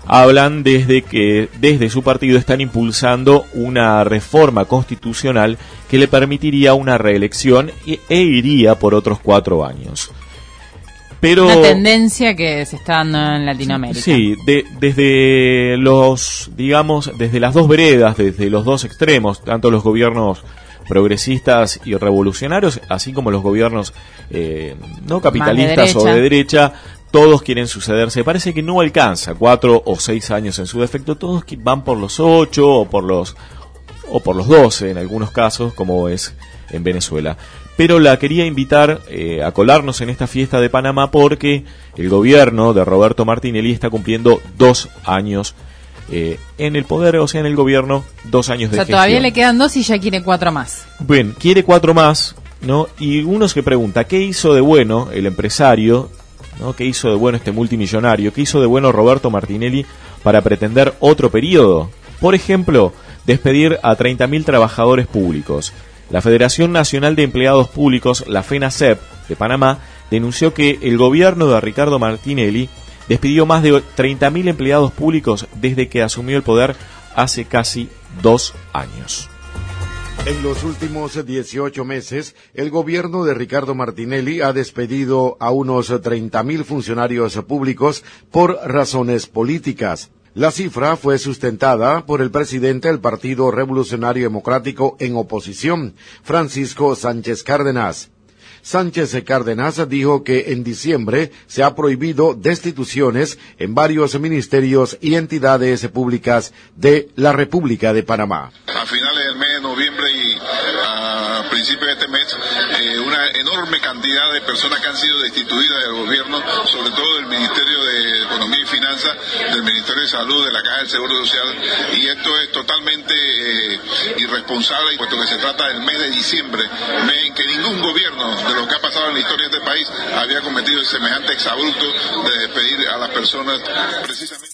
hablan desde que desde su partido están impulsando una reforma constitucional que le permitiría una reelección e iría por otros cuatro años. Pero, una tendencia que se está dando en Latinoamérica. Sí, de, desde los, digamos, desde las dos veredas, desde los dos extremos, tanto los gobiernos progresistas y revolucionarios, así como los gobiernos eh, no capitalistas de o de derecha, todos quieren sucederse. Parece que no alcanza cuatro o seis años en su defecto, todos van por los ocho o por los o por los doce en algunos casos, como es en Venezuela. Pero la quería invitar eh, a colarnos en esta fiesta de Panamá porque el gobierno de Roberto Martinelli está cumpliendo dos años eh, en el poder, o sea, en el gobierno, dos años de gestión. O sea, todavía le quedan dos y ya quiere cuatro más. Bien, quiere cuatro más, ¿no? Y uno se pregunta, ¿qué hizo de bueno el empresario, ¿no? ¿Qué hizo de bueno este multimillonario? ¿Qué hizo de bueno Roberto Martinelli para pretender otro periodo? Por ejemplo, despedir a treinta mil trabajadores públicos. La Federación Nacional de Empleados Públicos, la FENACEP, de Panamá, denunció que el gobierno de Ricardo Martinelli despidió más de treinta mil empleados públicos desde que asumió el poder hace casi dos años. En los últimos dieciocho meses, el gobierno de Ricardo Martinelli ha despedido a unos treinta mil funcionarios públicos por razones políticas. La cifra fue sustentada por el presidente del Partido Revolucionario Democrático en oposición, Francisco Sánchez Cárdenas. Sánchez Cárdenas dijo que en diciembre se ha prohibido destituciones en varios ministerios y entidades públicas de la República de Panamá. A finales del mes de noviembre y a principios de este mes, eh, una enorme cantidad de personas que han sido destituidas del gobierno, sobre todo del Ministerio de Economía y Finanzas, del Ministerio de Salud, de la Caja del Seguro Social, y esto es totalmente eh, irresponsable, puesto que se trata del mes de diciembre, mes en que ningún gobierno de lo que ha pasado en la historia de este país había cometido semejante exabrupto de despedir a las personas precisamente.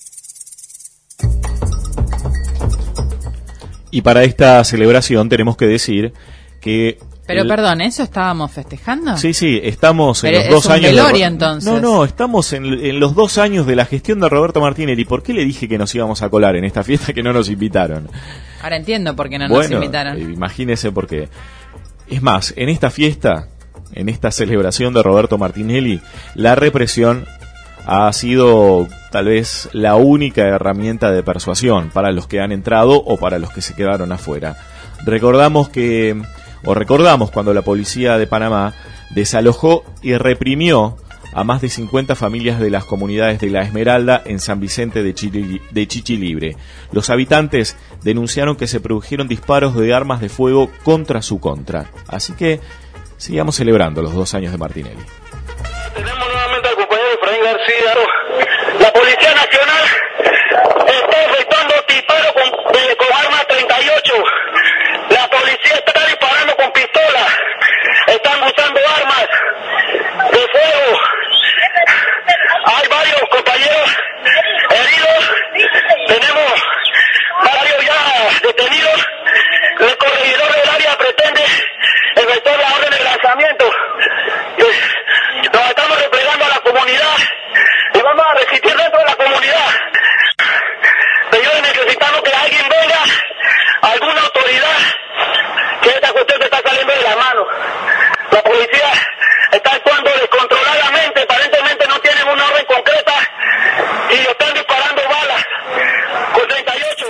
Y para esta celebración tenemos que decir que... Pero el... perdón, ¿eso estábamos festejando? Sí, sí, estamos Pero en los dos es un años... velorio, de... entonces. No, no, estamos en, en los dos años de la gestión de Roberto Martinelli. ¿Por qué le dije que nos íbamos a colar en esta fiesta que no nos invitaron? Ahora entiendo por qué no bueno, nos invitaron. Imagínese por qué. Es más, en esta fiesta, en esta celebración de Roberto Martinelli, la represión ha sido tal vez la única herramienta de persuasión para los que han entrado o para los que se quedaron afuera. Recordamos que, o recordamos cuando la policía de Panamá desalojó y reprimió a más de cincuenta familias de las comunidades de La Esmeralda en San Vicente de, Chili, de Chichilibre. Los habitantes denunciaron que se produjeron disparos de armas de fuego contra su contra. Así que sigamos celebrando los dos años de Martinelli. Tenemos nuevamente al compañero Efraín García. La Policía Nacional está efectuando disparos con, con arma treinta y ocho. La policía está disparando con pistolas. Están usando armas de fuego. Hay varios compañeros heridos. Tenemos varios ya detenidos. El corregidor del área pretende efectuar la orden de lanzamiento. Nos estamos replegando a la comunidad y vamos a resistir dentro de la comunidad. Señores, necesitamos que alguien venga, alguna autoridad, que esta cuestión se está saliendo de la mano. La policía está actuando descontroladamente, aparentemente no tienen una orden concreta y están disparando balas con treinta y ocho.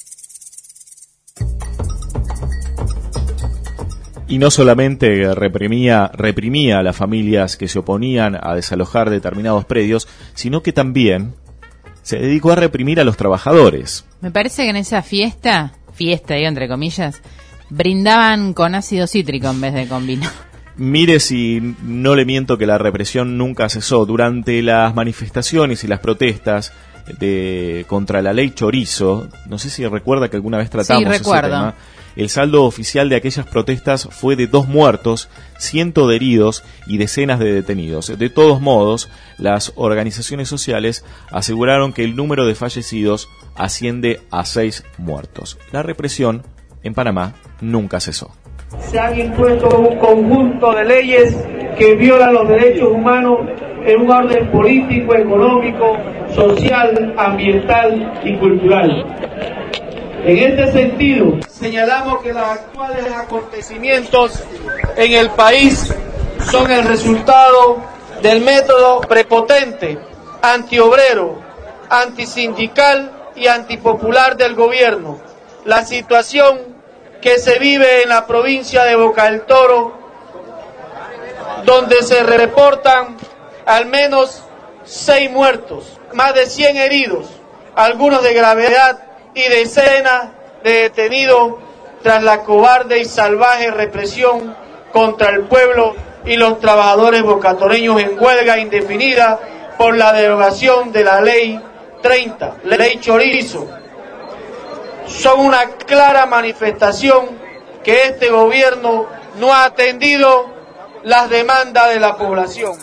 Y no solamente reprimía, reprimía a las familias que se oponían a desalojar determinados predios, sino que también se dedicó a reprimir a los trabajadores. Me parece que en esa fiesta, fiesta digo entre comillas, brindaban con ácido cítrico en vez de con vino. Mire si no le miento que la represión nunca cesó. Durante las manifestaciones y las protestas de contra la ley Chorizo, no sé si recuerda que alguna vez tratamos sí, recuerdo. ese tema. El saldo oficial de aquellas protestas fue de dos muertos, cientos de heridos y decenas de detenidos. De todos modos, las organizaciones sociales aseguraron que el número de fallecidos asciende a seis muertos. La represión en Panamá nunca cesó. Se han impuesto un conjunto de leyes que violan los derechos humanos en un orden político, económico, social, ambiental y cultural. En este sentido, señalamos que los actuales acontecimientos en el país son el resultado del método prepotente, antiobrero, antisindical y antipopular del gobierno. La situación que se vive en la provincia de Boca del Toro, donde se reportan al menos seis muertos, más de cien heridos, algunos de gravedad y decenas de detenidos tras la cobarde y salvaje represión contra el pueblo y los trabajadores bocatoreños en huelga indefinida por la derogación de la ley treinta, ley Chorizo. Son una clara manifestación que este gobierno no ha atendido las demandas de la población.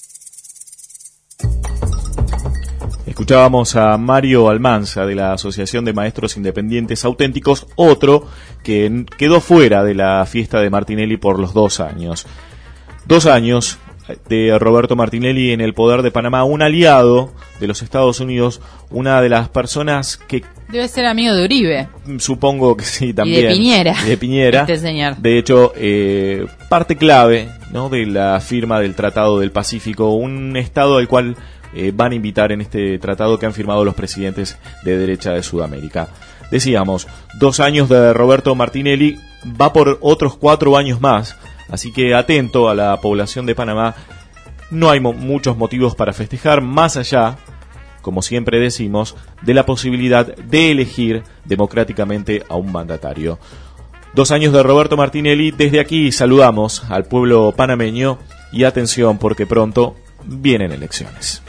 Escuchábamos a Mario Almanza de la Asociación de Maestros Independientes Auténticos, otro que quedó fuera de la fiesta de Martinelli por los dos años. Dos años de Roberto Martinelli en el poder de Panamá, un aliado de los Estados Unidos, una de las personas que... Debe ser amigo de Uribe. Supongo que sí, también. Y de Piñera. De Piñera. Este señor. De hecho, eh, parte clave, ¿no?, de la firma del Tratado del Pacífico, un estado al cual eh, van a invitar en este tratado que han firmado los presidentes de derecha de Sudamérica. Decíamos, dos años de Roberto Martinelli, va por otros cuatro años más. Así que atento a la población de Panamá, no hay mo- muchos motivos para festejar, más allá, como siempre decimos, de la posibilidad de elegir democráticamente a un mandatario. Dos años de Roberto Martinelli, desde aquí saludamos al pueblo panameño y atención porque pronto vienen elecciones.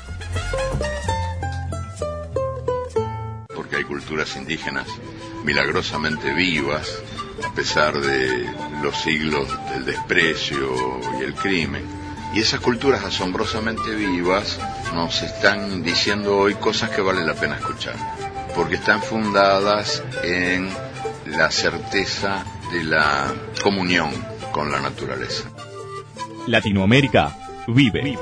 Porque hay culturas indígenas milagrosamente vivas, a pesar de los siglos del desprecio y el crimen. Y esas culturas asombrosamente vivas nos están diciendo hoy cosas que vale la pena escuchar, porque están fundadas en la certeza de la comunión con la naturaleza. Latinoamérica vive. vive.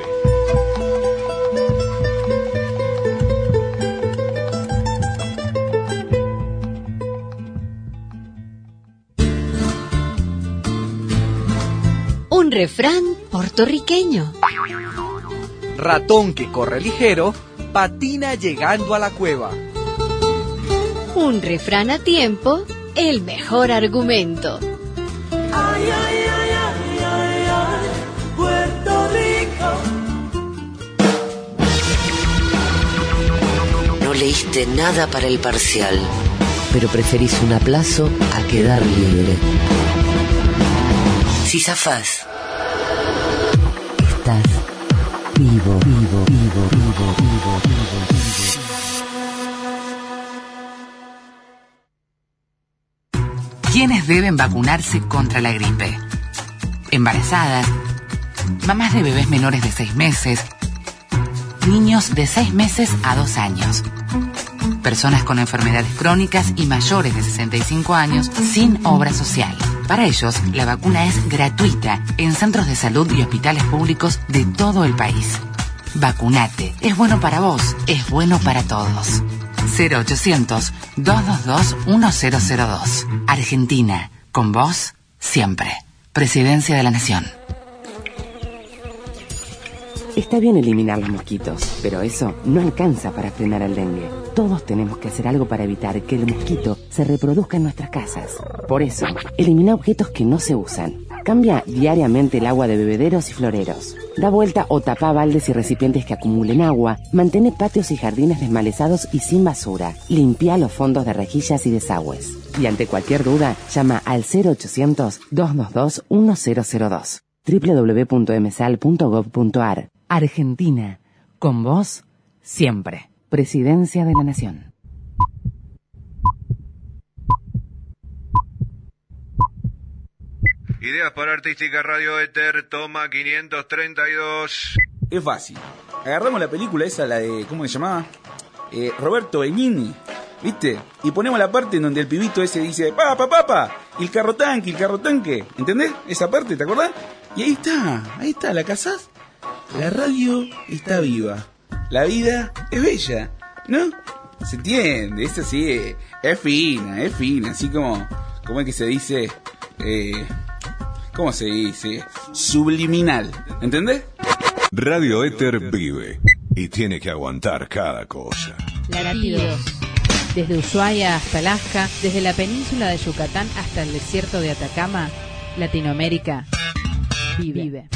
Un refrán puertorriqueño. Ratón que corre ligero, patina llegando a la cueva. Un refrán a tiempo, el mejor argumento. Ay, ay, ay, ay, ay, ay, Puerto Rico. No leíste nada para el parcial, pero preferís un aplazo a quedar libre. Si zafás, estás vivo, vivo, vivo, vivo, vivo, vivo, vivo. ¿Quiénes deben vacunarse contra la gripe? Embarazadas, mamás de bebés menores de seis meses, niños de seis meses a dos años, personas con enfermedades crónicas y mayores de sesenta y cinco años sin obra social. Para ellos, la vacuna es gratuita en centros de salud y hospitales públicos de todo el país. Vacunate. Es bueno para vos, es bueno para todos. cero ochocientos, doscientos veintidós, mil dos. Argentina. Con vos, siempre. Presidencia de la Nación. Está bien eliminar los mosquitos, pero eso no alcanza para frenar el dengue. Todos tenemos que hacer algo para evitar que el mosquito se reproduzca en nuestras casas. Por eso, elimina objetos que no se usan. Cambia diariamente el agua de bebederos y floreros. Da vuelta o tapa baldes y recipientes que acumulen agua. Mantén patios y jardines desmalezados y sin basura. Limpia los fondos de rejillas y desagües. Y ante cualquier duda, llama al cero ochocientos, doscientos veintidós, mil dos. doble u doble u doble u punto m s a l punto gov punto a r. Argentina. Con vos, siempre. Presidencia de la Nación. Ideas para Artística Radio Éter, toma quinientos treinta y dos. Es fácil. Agarramos la película esa, la de... ¿Cómo se llamaba? Eh, Roberto Benigni, ¿viste? Y ponemos la parte en donde el pibito ese dice ¡Papa, papa! El carro tanque, el carro tanque. ¿Entendés? Esa parte, ¿te acordás? Y ahí está, ahí está, ¿la cazás? La radio está viva. la vida es bella, ¿no? ¿Se entiende? Eso sí, es, es fina, es fina, así como, como es que se dice, eh, ¿cómo se dice? Subliminal, ¿entendés? Radio Éter vive y tiene que aguantar cada cosa. Latidos. Desde Ushuaia hasta Alaska, desde la península de Yucatán hasta el desierto de Atacama, Latinoamérica vive. vive.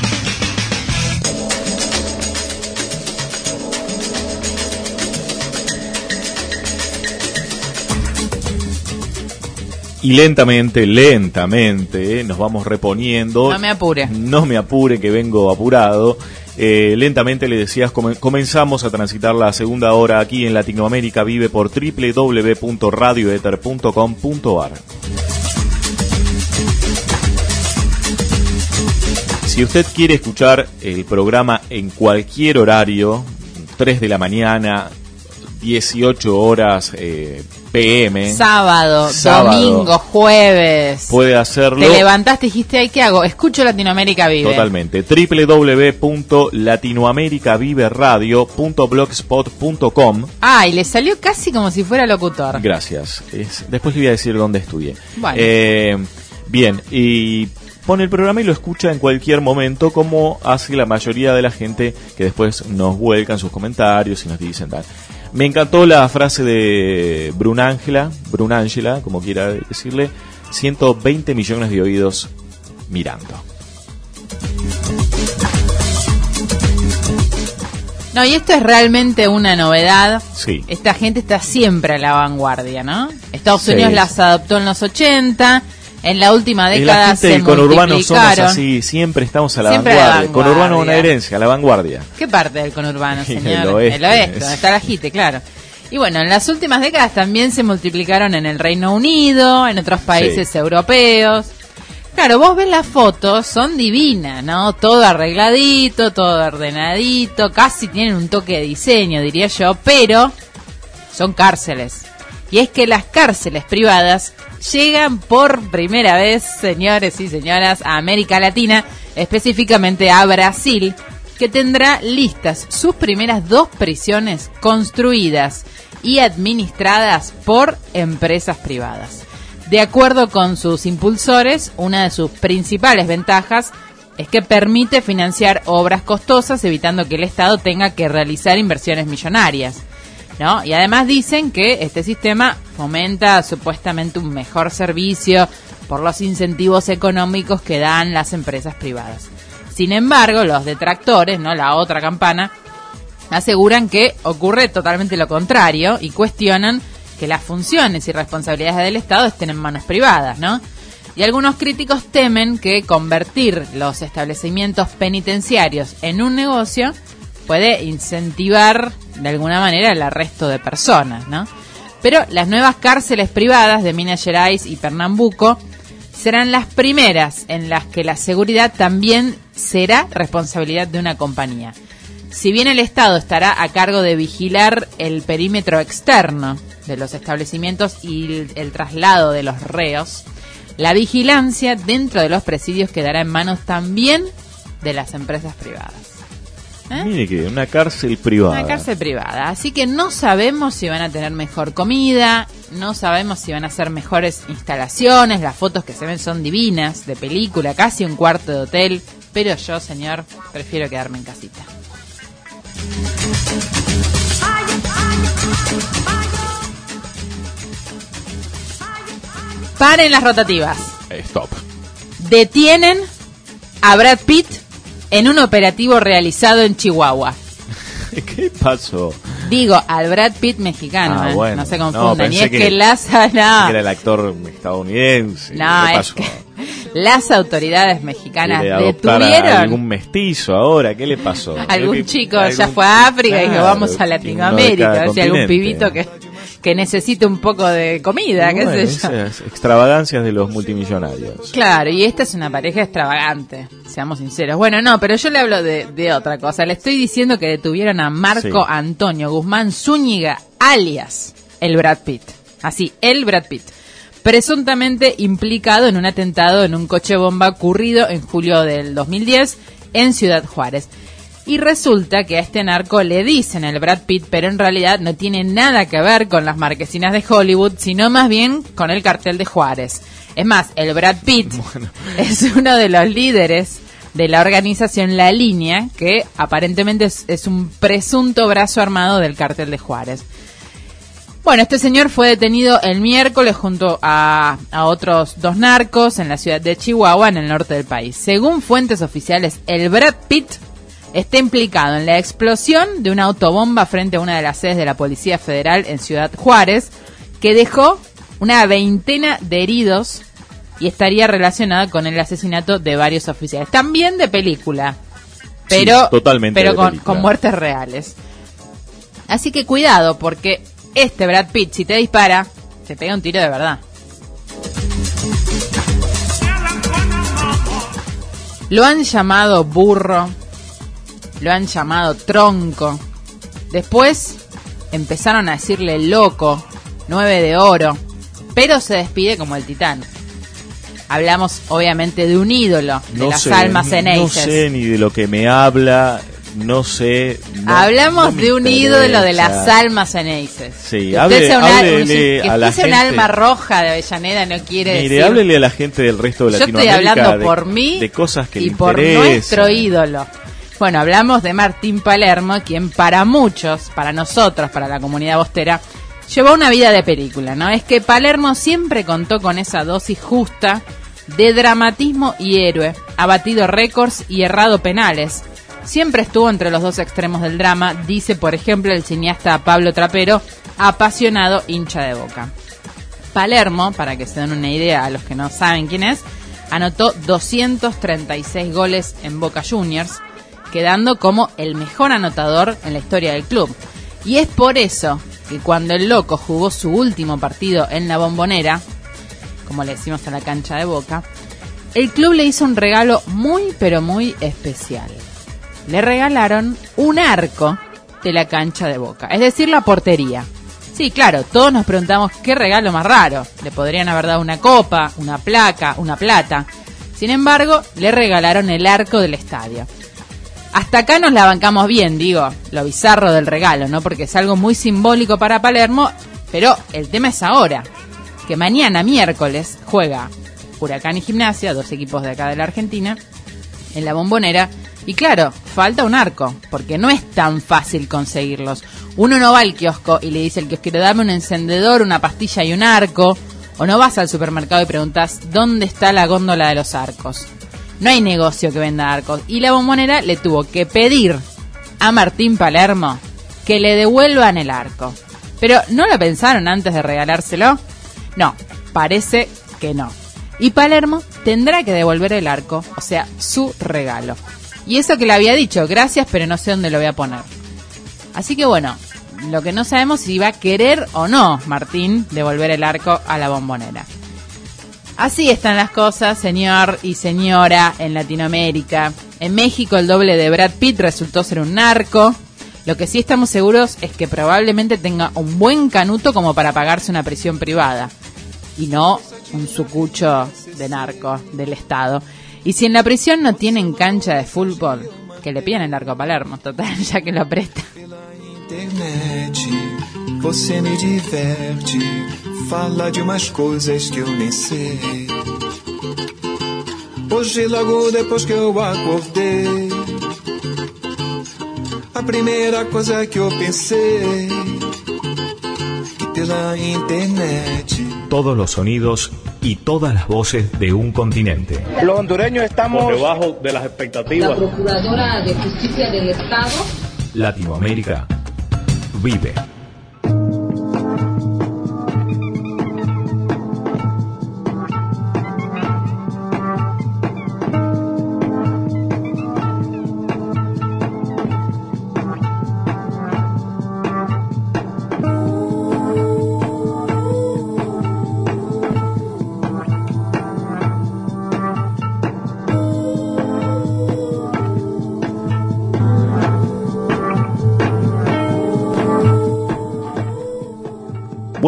Y lentamente, lentamente, nos vamos reponiendo. No me apure. No me apure, que vengo apurado. Eh, lentamente, le decías, com- comenzamos a transitar la segunda hora aquí en Latinoamérica Vive por doble u doble u doble u punto radio éter punto com punto a r. Si usted quiere escuchar el programa en cualquier horario, tres de la mañana, dieciocho horas eh, P M, sábado, sábado, domingo, jueves, puede hacerlo. Te levantaste y dijiste, ¿ay qué hago? Escucho Latinoamérica Vive. Totalmente. doble u doble u doble u punto latinoamérica vive radio punto blogspot punto com. Ah, y le salió casi como si fuera locutor. Gracias. Es, después le voy a decir dónde estudié. Bueno. Eh, bien, y pone el programa y lo escucha en cualquier momento, como hace la mayoría de la gente que después nos vuelcan sus comentarios y nos dicen tal. Me encantó la frase de Brunángela, Brunángela, como quiera decirle, ciento veinte millones de oídos mirando. No, y esto es realmente una novedad. Sí. Esta gente está siempre a la vanguardia, ¿no? Estados Sí. Unidos las adoptó en los ochenta, en la última década la gente se del conurbano somos multiplicaron. así, siempre estamos a la Siempre a la vanguardia. El conurbano es una vanguardia. herencia, a la vanguardia. ¿Qué parte del conurbano, señor? El oeste. El oeste, donde está la Jite, claro. Y bueno, en las últimas décadas también se multiplicaron en el Reino Unido, en otros países Sí. europeos. Claro, vos ves las fotos, son divinas, ¿no? Todo arregladito, todo ordenadito, casi tienen un toque de diseño, diría yo, pero son cárceles. Y es que las cárceles privadas llegan por primera vez, señores y señoras, a América Latina, específicamente a Brasil, que tendrá listas sus primeras dos prisiones construidas y administradas por empresas privadas. De acuerdo con sus impulsores, una de sus principales ventajas es que permite financiar obras costosas, evitando que el Estado tenga que realizar inversiones millonarias, ¿no? Y además dicen que este sistema fomenta supuestamente un mejor servicio por los incentivos económicos que dan las empresas privadas. Sin embargo, los detractores, ¿no?, la otra campana, aseguran que ocurre totalmente lo contrario y cuestionan que las funciones y responsabilidades del Estado estén en manos privadas, ¿no? Y algunos críticos temen que convertir los establecimientos penitenciarios en un negocio puede incentivar de alguna manera el arresto de personas, ¿no? Pero las nuevas cárceles privadas de Minas Gerais y Pernambuco serán las primeras en las que la seguridad también será responsabilidad de una compañía. Si bien el Estado estará a cargo de vigilar el perímetro externo de los establecimientos y el, el traslado de los reos, la vigilancia dentro de los presidios quedará en manos también de las empresas privadas. ¿Eh? Mire que una cárcel privada. Una cárcel privada. Así que no sabemos si van a tener mejor comida, no sabemos si van a hacer mejores instalaciones. Las fotos que se ven son divinas, de película, casi un cuarto de hotel. Pero yo, señor, prefiero quedarme en casita. Paren las rotativas. Stop. Detienen a Brad Pitt en un operativo realizado en Chihuahua. ¿Qué pasó? Digo, al Brad Pitt mexicano, Ah, ¿eh? bueno. No se No, confundan. y pensé es que, que- Laza, no. Era el actor estadounidense. No, ¿Qué es pasó? que las autoridades mexicanas ¿Quiere adoptar detuvieron a algún mestizo ahora? ¿Qué le pasó? algún ¿Qué- chico, algún- ya fue a África y dijo, Claro, vamos a uno de Latinoamérica, cada a ver si algún continente. pibito que, que necesite un poco de comida, qué Bueno, sé yo. esas extravagancias de los multimillonarios. Claro, y esta es una pareja extravagante, seamos sinceros. Bueno, no, pero yo le hablo de, de otra cosa. Le estoy diciendo que detuvieron a Marco Sí. Antonio Guzmán Zúñiga, alias el Brad Pitt. Así, el Brad Pitt. Presuntamente implicado en un atentado en un coche bomba ocurrido en julio del dos mil diez en Ciudad Juárez. Y resulta que a este narco le dicen el Brad Pitt, pero en realidad no tiene nada que ver con las marquesinas de Hollywood, sino más bien con el cartel de Juárez. Es más, el Brad Pitt bueno. es uno de los líderes de la organización La Línea, que aparentemente es, es un presunto brazo armado del cartel de Juárez. Bueno, este señor fue detenido el miércoles junto a, a otros dos narcos en la ciudad de Chihuahua, en el norte del país. Según fuentes oficiales, el Brad Pitt está implicado en la explosión de una autobomba frente a una de las sedes de la Policía Federal en Ciudad Juárez, que dejó una veintena de heridos y estaría relacionada con el asesinato de varios oficiales. También de película, pero, sí, totalmente pero con, película. con muertes reales. Así que cuidado, porque este Brad Pitt, si te dispara, te pega un tiro de verdad. Lo han llamado burro, lo han llamado tronco. Después empezaron a decirle loco, nueve de oro, pero se despide como el titán. Hablamos obviamente de un ídolo de no las sé, almas Eneises. No sé ni de lo que me habla, no sé. No, Hablamos no de un interesa. ídolo de las almas Eneises. Sí, que hable, usted sea una, háblele un, que a usted la sea un gente. alma roja de Avellaneda no quiere Mire, decir. háblele a la gente del resto de Yo Latinoamérica. estoy hablando de, por mí de cosas que y le por interesan. nuestro ídolo. Bueno, hablamos de Martín Palermo, quien para muchos, para nosotros, para la comunidad bostera, llevó una vida de película, ¿no? Es que Palermo siempre contó con esa dosis justa de dramatismo y héroe, ha batido récords y errado penales. Siempre estuvo entre los dos extremos del drama, dice por ejemplo el cineasta Pablo Trapero, apasionado hincha de Boca. Palermo, para que se den una idea a los que no saben quién es, anotó doscientos treinta y seis goles en Boca Juniors, quedando como el mejor anotador en la historia del club. Y es por eso que cuando el Loco jugó su último partido en la Bombonera, como le decimos a la cancha de Boca, el club le hizo un regalo muy pero muy especial. Le regalaron un arco de la cancha de Boca, es decir, la portería. Sí, claro, todos nos preguntamos qué regalo más raro. Le podrían haber dado una copa, una placa, una plata. Sin embargo, le regalaron el arco del estadio. Hasta acá nos la bancamos bien, digo, lo bizarro del regalo, ¿no? Porque es algo muy simbólico para Palermo, pero el tema es ahora, que mañana, miércoles, juega Huracán y Gimnasia, dos equipos de acá de la Argentina, en la Bombonera, y claro, falta un arco, porque no es tan fácil conseguirlos. Uno no va al kiosco y le dice al kiosquero, dame un encendedor, una pastilla y un arco, o no vas al supermercado y preguntas, ¿dónde está la góndola de los arcos? No hay negocio que venda arcos. Y la Bombonera le tuvo que pedir a Martín Palermo que le devuelvan el arco. Pero ¿no lo pensaron antes de regalárselo? No, parece que no. Y Palermo tendrá que devolver el arco, o sea, su regalo. Y eso que le había dicho, gracias, pero no sé dónde lo voy a poner. Así que bueno, lo que no sabemos es si va a querer o no Martín devolver el arco a la Bombonera. Así están las cosas, señor y señora, en Latinoamérica. En México el doble de Brad Pitt resultó ser un narco. Lo que sí estamos seguros es que probablemente tenga un buen canuto como para pagarse una prisión privada. Y no un sucucho de narco del Estado. Y si en la prisión no tienen cancha de fútbol, que le pidan el arco a Palermo, total, ya que lo presta. Você me diverte, fala de umas coisas que eu nem sei. Hoje logo depois que eu acordei, a primeira coisa que eu pensei, que pela internet. Todos los sonidos y todas las voces de un continente. Los hondureños estamos por debajo de las expectativas. La Procuradora de Justicia del Estado. Latinoamérica vive.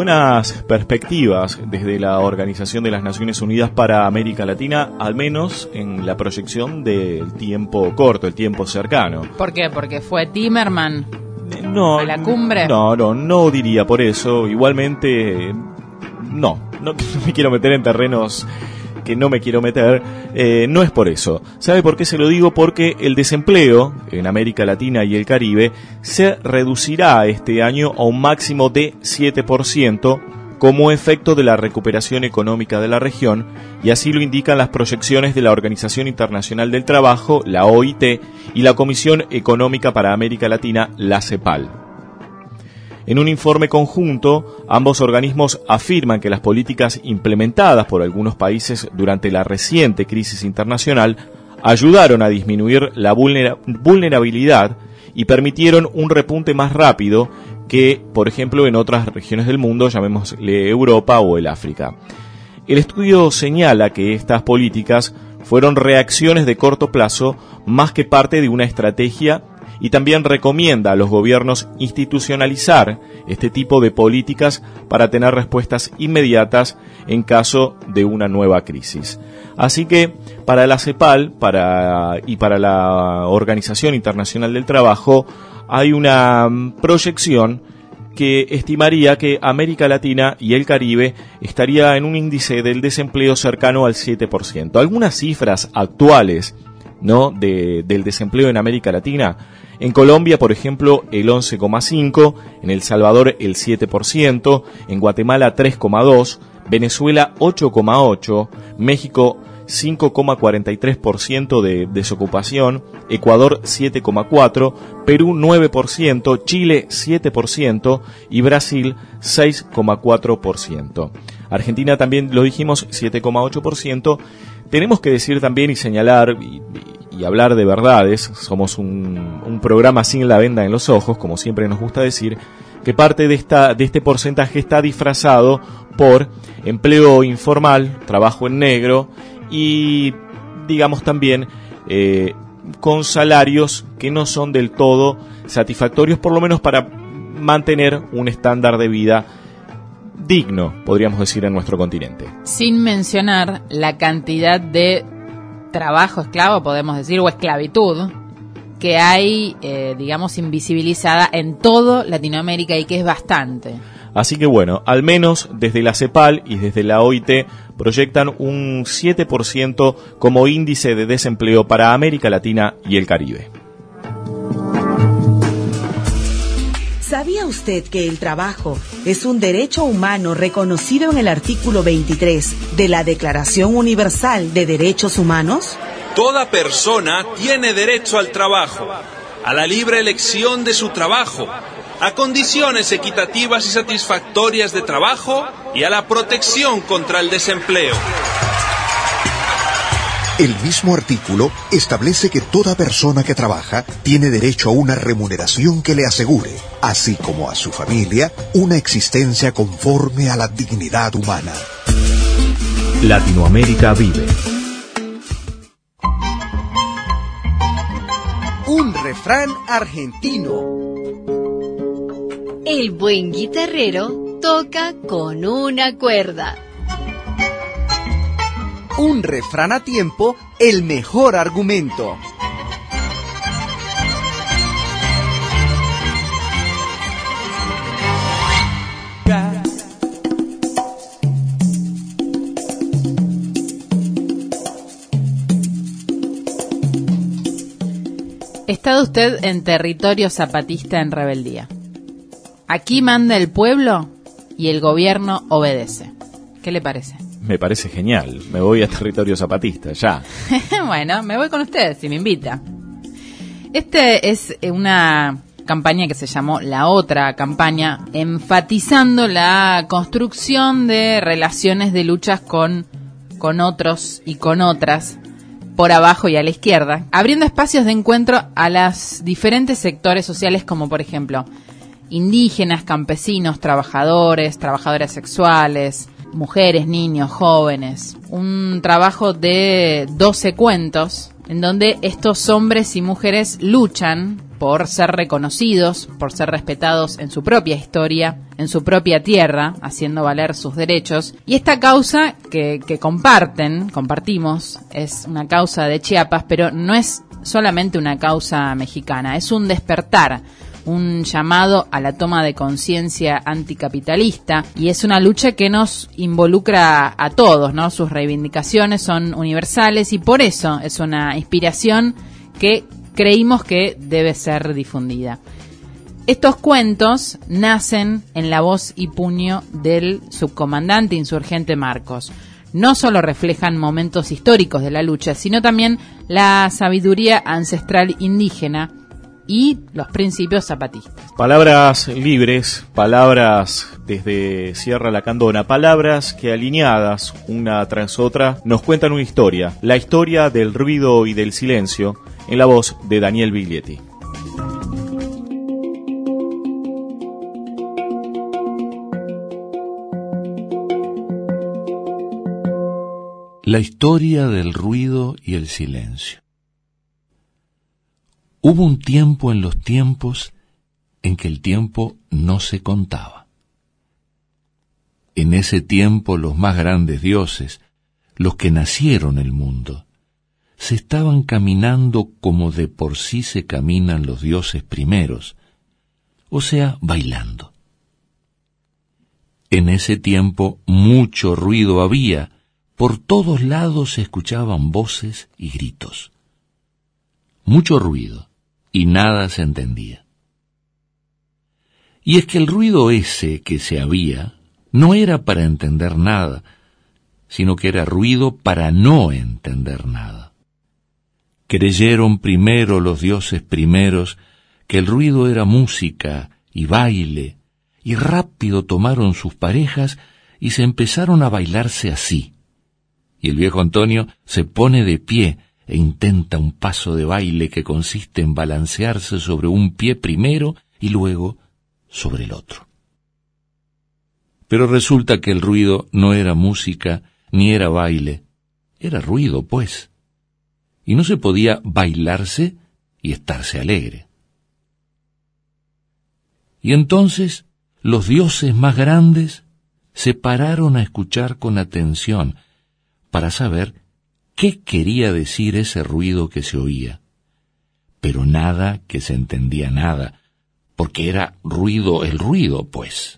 buenas perspectivas desde la Organización de las Naciones Unidas para América Latina, al menos en la proyección del tiempo corto, el tiempo cercano. ¿Por qué? Porque fue Timerman no, a la cumbre. No, no, no diría por eso. Igualmente, no, no, no me quiero meter en terrenos que no me quiero meter, eh, no es por eso. ¿Sabe por qué se lo digo? Porque el desempleo en América Latina y el Caribe se reducirá este año a un máximo de siete por ciento como efecto de la recuperación económica de la región, y así lo indican las proyecciones de la Organización Internacional del Trabajo, la O I T, y la Comisión Económica para América Latina, la CEPAL. En un informe conjunto, ambos organismos afirman que las políticas implementadas por algunos países durante la reciente crisis internacional ayudaron a disminuir la vulnera- vulnerabilidad y permitieron un repunte más rápido que, por ejemplo, en otras regiones del mundo, llamémosle Europa o el África. El estudio señala que estas políticas fueron reacciones de corto plazo más que parte de una estrategia, y también recomienda a los gobiernos institucionalizar este tipo de políticas para tener respuestas inmediatas en caso de una nueva crisis. Así que para la CEPAL para, y para la Organización Internacional del Trabajo hay una proyección que estimaría que América Latina y el Caribe estaría en un índice del desempleo cercano al siete por ciento. Algunas cifras actuales, ¿no?, de, del desempleo en América Latina. En Colombia, por ejemplo, el once coma cinco por ciento, en El Salvador el siete por ciento, en Guatemala tres coma dos por ciento, Venezuela ocho coma ocho por ciento, México cinco coma cuarenta y tres por ciento de desocupación, Ecuador siete coma cuatro por ciento, Perú nueve por ciento, Chile siete por ciento y Brasil seis coma cuatro por ciento. Argentina también lo dijimos, siete coma ocho por ciento. Tenemos que decir también y señalar y, y hablar de verdades, somos un, un programa sin la venda en los ojos, como siempre nos gusta decir, que parte de, esta, de este porcentaje está disfrazado por empleo informal, trabajo en negro y, digamos también, eh, con salarios que no son del todo satisfactorios, por lo menos para mantener un estándar de vida digno, podríamos decir, en nuestro continente. Sin mencionar la cantidad de trabajo esclavo, podemos decir, o esclavitud, que hay, eh, digamos, invisibilizada en todo Latinoamérica y que es bastante. Así que bueno, al menos desde la CEPAL y desde la O I T proyectan un siete por ciento como índice de desempleo para América Latina y el Caribe. ¿Sabía usted que el trabajo es un derecho humano reconocido en el artículo veintitrés de la Declaración Universal de Derechos Humanos? Toda persona tiene derecho al trabajo, a la libre elección de su trabajo, a condiciones equitativas y satisfactorias de trabajo y a la protección contra el desempleo. El mismo artículo establece que toda persona que trabaja tiene derecho a una remuneración que le asegure, así como a su familia, una existencia conforme a la dignidad humana. Latinoamérica vive. Un refrán argentino. El buen guitarrero toca con una cuerda. Un refrán a tiempo, el mejor argumento. Está usted en territorio zapatista en rebeldía. Aquí manda el pueblo y el gobierno obedece. ¿Qué le parece? Me parece genial. Me voy a territorio zapatista, ya. Bueno, me voy con usted, si me invita. Este es una campaña que se llamó La Otra Campaña, enfatizando la construcción de relaciones de luchas con, con otros y con otras, por abajo y a la izquierda, abriendo espacios de encuentro a los diferentes sectores sociales, como por ejemplo indígenas, campesinos, trabajadores, trabajadoras sexuales, mujeres, niños, jóvenes. Un trabajo de doce cuentos en donde estos hombres y mujeres luchan por ser reconocidos, por ser respetados en su propia historia, en su propia tierra, haciendo valer sus derechos. Y esta causa que, que comparten, compartimos, es una causa de Chiapas, pero no es solamente una causa mexicana, es un despertar, un llamado a la toma de conciencia anticapitalista, y es una lucha que nos involucra a todos, ¿no? Sus reivindicaciones son universales y por eso es una inspiración que creímos que debe ser difundida. Estos cuentos nacen en la voz y puño del subcomandante insurgente Marcos. No solo reflejan momentos históricos de la lucha, sino también la sabiduría ancestral indígena y los principios zapatistas. Palabras libres, palabras desde Sierra Lacandona, palabras que alineadas una tras otra nos cuentan una historia, la historia del ruido y del silencio, en la voz de Daniel Biglietti. La historia del ruido y el silencio. Hubo un tiempo en los tiempos en que el tiempo no se contaba. En ese tiempo los más grandes dioses, los que nacieron el mundo, se estaban caminando como de por sí se caminan los dioses primeros, o sea, bailando. En ese tiempo mucho ruido había, por todos lados se escuchaban voces y gritos. Mucho ruido. Y nada se entendía. Y es que el ruido ese que se había no era para entender nada, sino que era ruido para no entender nada. Creyeron primero los dioses primeros que el ruido era música y baile, y rápido tomaron sus parejas y se empezaron a bailarse así. Y el viejo Antonio se pone de pie e intenta un paso de baile que consiste en balancearse sobre un pie primero y luego sobre el otro. Pero resulta que el ruido no era música ni era baile, era ruido, pues, y no se podía bailarse y estarse alegre. Y entonces los dioses más grandes se pararon a escuchar con atención para saber ¿qué quería decir ese ruido que se oía? Pero nada que se entendía nada, porque era ruido el ruido, pues.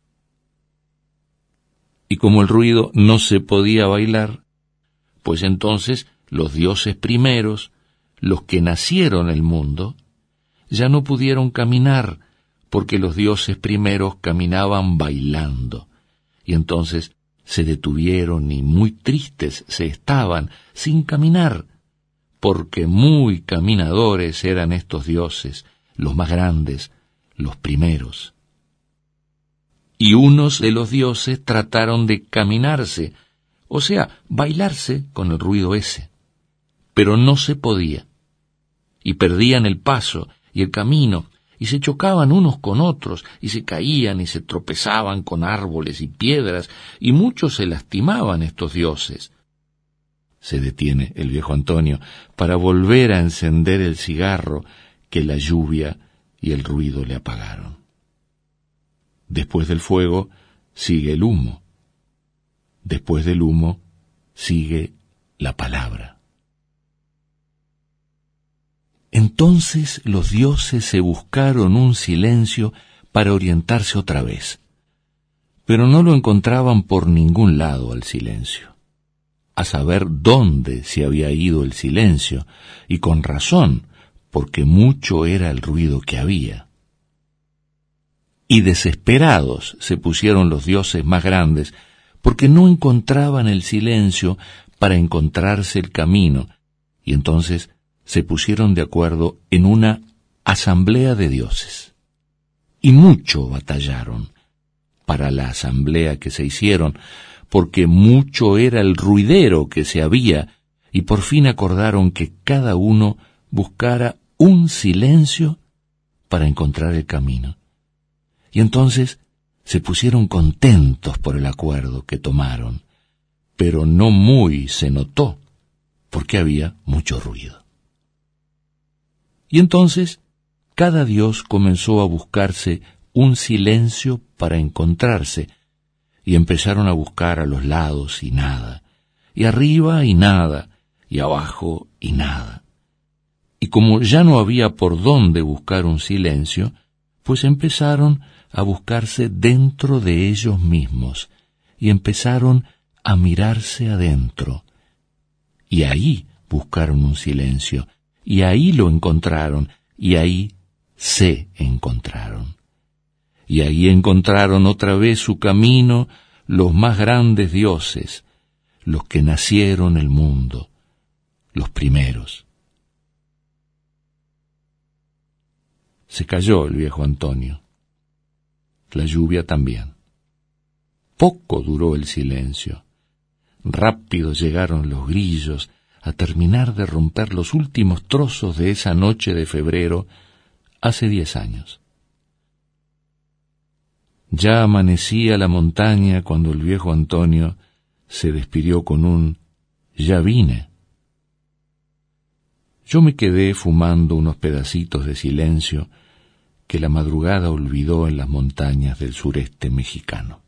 Y como el ruido no se podía bailar, pues entonces los dioses primeros, los que nacieron el mundo, ya no pudieron caminar, porque los dioses primeros caminaban bailando, y entonces se detuvieron y muy tristes se estaban, sin caminar, porque muy caminadores eran estos dioses, los más grandes, los primeros. Y unos de los dioses trataron de caminarse, o sea, bailarse con el ruido ese, pero no se podía, y perdían el paso y el camino, y se chocaban unos con otros, y se caían y se tropezaban con árboles y piedras, y muchos se lastimaban estos dioses. Se detiene el viejo Antonio para volver a encender el cigarro que la lluvia y el ruido le apagaron. Después del fuego sigue el humo. Después del humo sigue la palabra. Entonces los dioses se buscaron un silencio para orientarse otra vez, pero no lo encontraban por ningún lado al silencio, a saber dónde se había ido el silencio, y con razón, porque mucho era el ruido que había. Y desesperados se pusieron los dioses más grandes, porque no encontraban el silencio para encontrarse el camino, y entonces se pusieron de acuerdo en una asamblea de dioses. Y mucho batallaron para la asamblea que se hicieron, porque mucho era el ruidero que se había, y por fin acordaron que cada uno buscara un silencio para encontrar el camino. Y entonces se pusieron contentos por el acuerdo que tomaron, pero no muy se notó, porque había mucho ruido. Y entonces cada dios comenzó a buscarse un silencio para encontrarse, y empezaron a buscar a los lados y nada, y arriba y nada, y abajo y nada. Y como ya no había por dónde buscar un silencio, pues empezaron a buscarse dentro de ellos mismos, y empezaron a mirarse adentro. Y ahí buscaron un silencio, y ahí lo encontraron, y ahí se encontraron. Y ahí encontraron otra vez su camino los más grandes dioses, los que nacieron el mundo, los primeros. Se cayó el viejo Antonio. La lluvia también. Poco duró el silencio. Rápido llegaron los grillos a terminar de romper los últimos trozos de esa noche de febrero hace diez años. Ya amanecía la montaña cuando el viejo Antonio se despidió con un «ya vine». Yo me quedé fumando unos pedacitos de silencio que la madrugada olvidó en las montañas del sureste mexicano.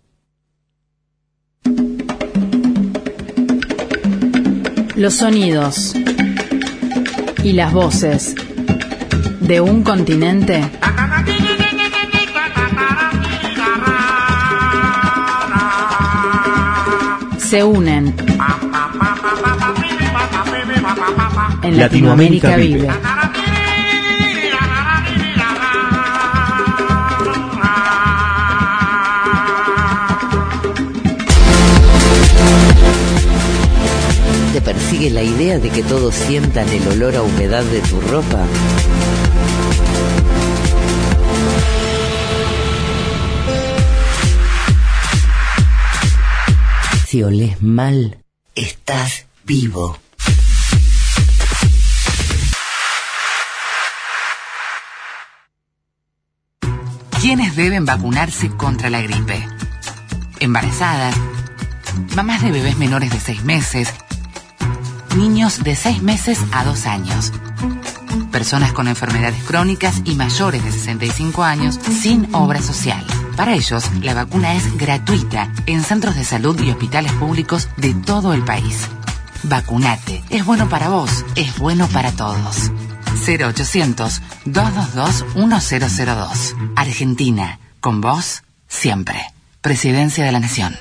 Los sonidos y las voces de un continente se unen en Latinoamérica Vive. ¿Te persigue la idea de que todos sientan el olor a humedad de tu ropa? Si olés mal, estás vivo. ¿Quiénes deben vacunarse contra la gripe? Embarazadas, mamás de bebés menores de seis meses, niños de seis meses a dos años, personas con enfermedades crónicas y mayores de sesenta y cinco años sin obra social. Para ellos, la vacuna es gratuita en centros de salud y hospitales públicos de todo el país. Vacunate. Es bueno para vos, es bueno para todos. cero ochocientos, doscientos veintidós, mil dos. Argentina, con vos, siempre. Presidencia de la Nación.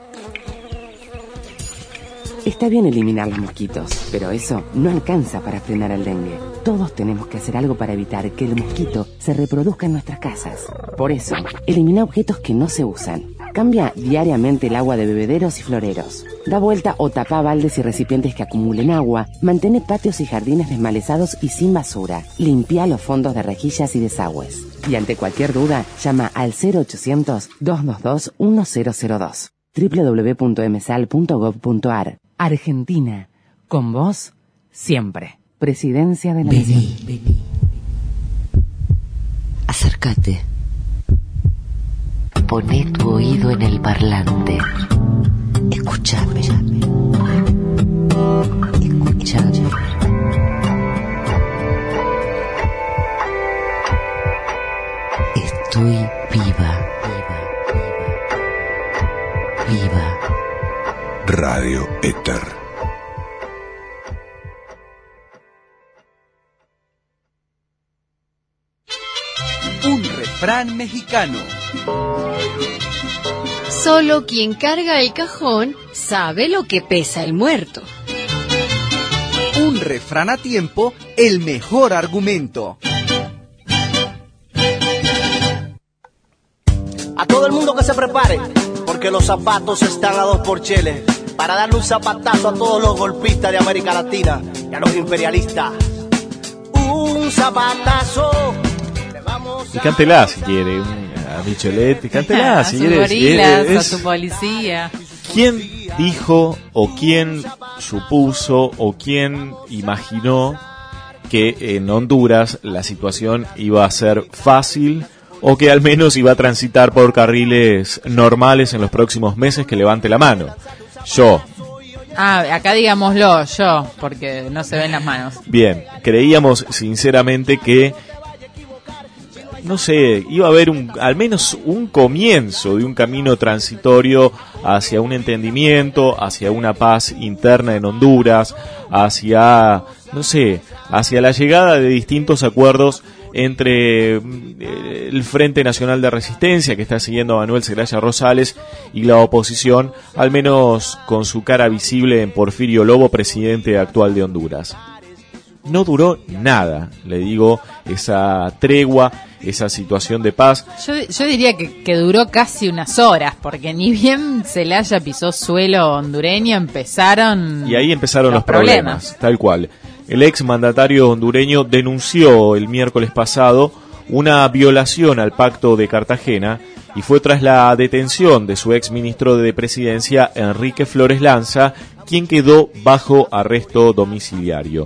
Está bien eliminar los mosquitos, pero eso no alcanza para frenar el dengue. Todos tenemos que hacer algo para evitar que el mosquito se reproduzca en nuestras casas. Por eso, elimina objetos que no se usan. Cambia diariamente el agua de bebederos y floreros. Da vuelta o tapa baldes y recipientes que acumulen agua. Mantén patios y jardines desmalezados y sin basura. Limpia los fondos de rejillas y desagües. Y ante cualquier duda, llama al cero ochocientos, doscientos veintidós, mil dos. doble u doble u doble u punto m s a l punto gov punto a r. Argentina, con vos, siempre. Presidencia de la Vení, Nación. vení. Acércate. Poné tu oído en el parlante. Escúchame. Escúchame. Estoy viva. Viva. Viva. Radio Éter. Un refrán mexicano. Solo quien carga el cajón sabe lo que pesa el muerto. Un refrán a tiempo, el mejor argumento. A todo el mundo que se prepare, porque los zapatos están a dos por cheles, para darle un zapatazo a todos los golpistas de América Latina y a los imperialistas. Un zapatazo. Y cántela si quiere, a Michelet, cántela a si sus quiere. gorilas, Es- a su policía. ¿Quién dijo o quién supuso o quién imaginó que en Honduras la situación iba a ser fácil o que al menos iba a transitar por carriles normales en los próximos meses? Que levante la mano. Yo. Ah, acá digámoslo, yo, porque no se ven las manos. Bien, creíamos sinceramente que no sé, iba a haber un, al menos un comienzo de un camino transitorio hacia un entendimiento, hacia una paz interna en Honduras, hacia, no sé, hacia la llegada de distintos acuerdos entre el Frente Nacional de Resistencia, que está siguiendo a Manuel Zelaya Rosales, y la oposición, al menos con su cara visible en Porfirio Lobo, presidente actual de Honduras. No duró nada, le digo, esa tregua, esa situación de paz. Yo, yo diría que, que duró casi unas horas, porque ni bien Zelaya pisó suelo hondureño, empezaron Y ahí empezaron los, los problemas, problemas, tal cual. El ex mandatario hondureño denunció el miércoles pasado una violación al Pacto de Cartagena y fue tras la detención de su ex ministro de Presidencia, Enrique Flores Lanza, quien quedó bajo arresto domiciliario.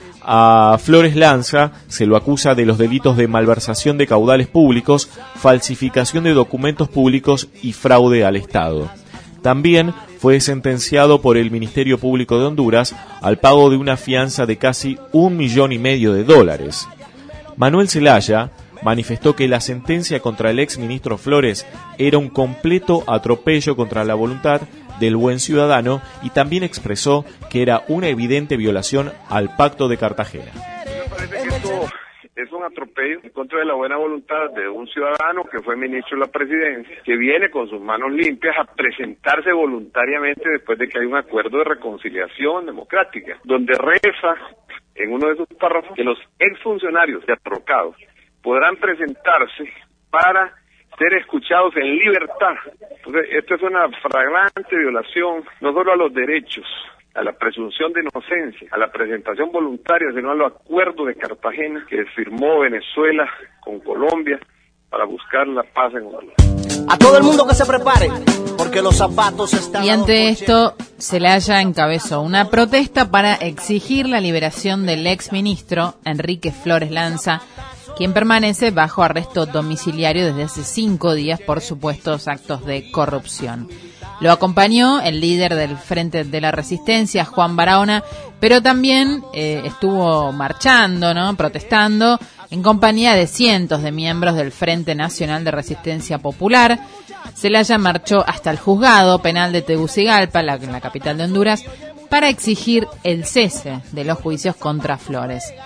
A Flores Lanza se lo acusa de los delitos de malversación de caudales públicos, falsificación de documentos públicos y fraude al Estado. También fue sentenciado por el Ministerio Público de Honduras al pago de una fianza de casi un millón y medio de dólares. Manuel Zelaya manifestó que la sentencia contra el ex ministro Flores era un completo atropello contra la voluntad del buen ciudadano y también expresó que era una evidente violación al Pacto de Cartagena. Me parece que esto es un atropello en contra de la buena voluntad de un ciudadano que fue ministro de la presidencia, que viene con sus manos limpias a presentarse voluntariamente después de que hay un acuerdo de reconciliación democrática, donde reza en uno de sus párrafos que los exfuncionarios de atrocados podrán presentarse para ser escuchados en libertad. Entonces, esto es una flagrante violación no solo a los derechos, a la presunción de inocencia, a la presentación voluntaria, sino a los acuerdos de Cartagena que firmó Venezuela con Colombia para buscar la paz en Honduras. A todo el mundo que se prepare, porque los zapatos están... Y ante esto, Zelaya encabezó una protesta para exigir la liberación del ex ministro Enrique Flores Lanza, quien permanece bajo arresto domiciliario desde hace cinco días por supuestos actos de corrupción. Lo acompañó el líder del Frente de la Resistencia, Juan Barahona, pero también eh, estuvo marchando, ¿no?, protestando, en compañía de cientos de miembros del Frente Nacional de Resistencia Popular. Zelaya marchó hasta el juzgado penal de Tegucigalpa, la, la capital de Honduras, para exigir el cese de los juicios contra Flores.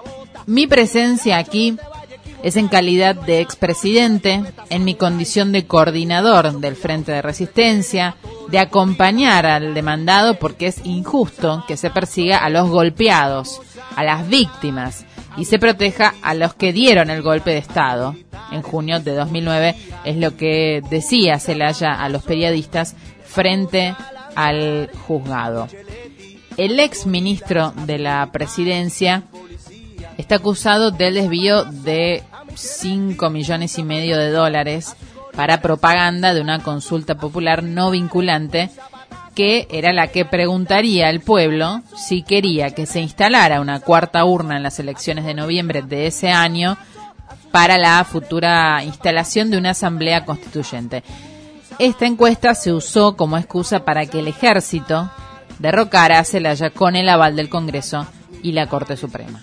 Mi presencia aquí es en calidad de expresidente, en mi condición de coordinador del Frente de Resistencia, de acompañar al demandado porque es injusto que se persiga a los golpeados, a las víctimas, y se proteja a los que dieron el golpe de Estado. En junio de dos mil nueve es lo que decía Zelaya a los periodistas frente al juzgado. El ex ministro de la Presidencia está acusado del desvío de cinco millones y medio de dólares para propaganda de una consulta popular no vinculante, que era la que preguntaría al pueblo si quería que se instalara una cuarta urna en las elecciones de noviembre de ese año para la futura instalación de una asamblea constituyente. Esta encuesta se usó como excusa para que el ejército derrocara a Zelaya con el aval del Congreso y la Corte Suprema.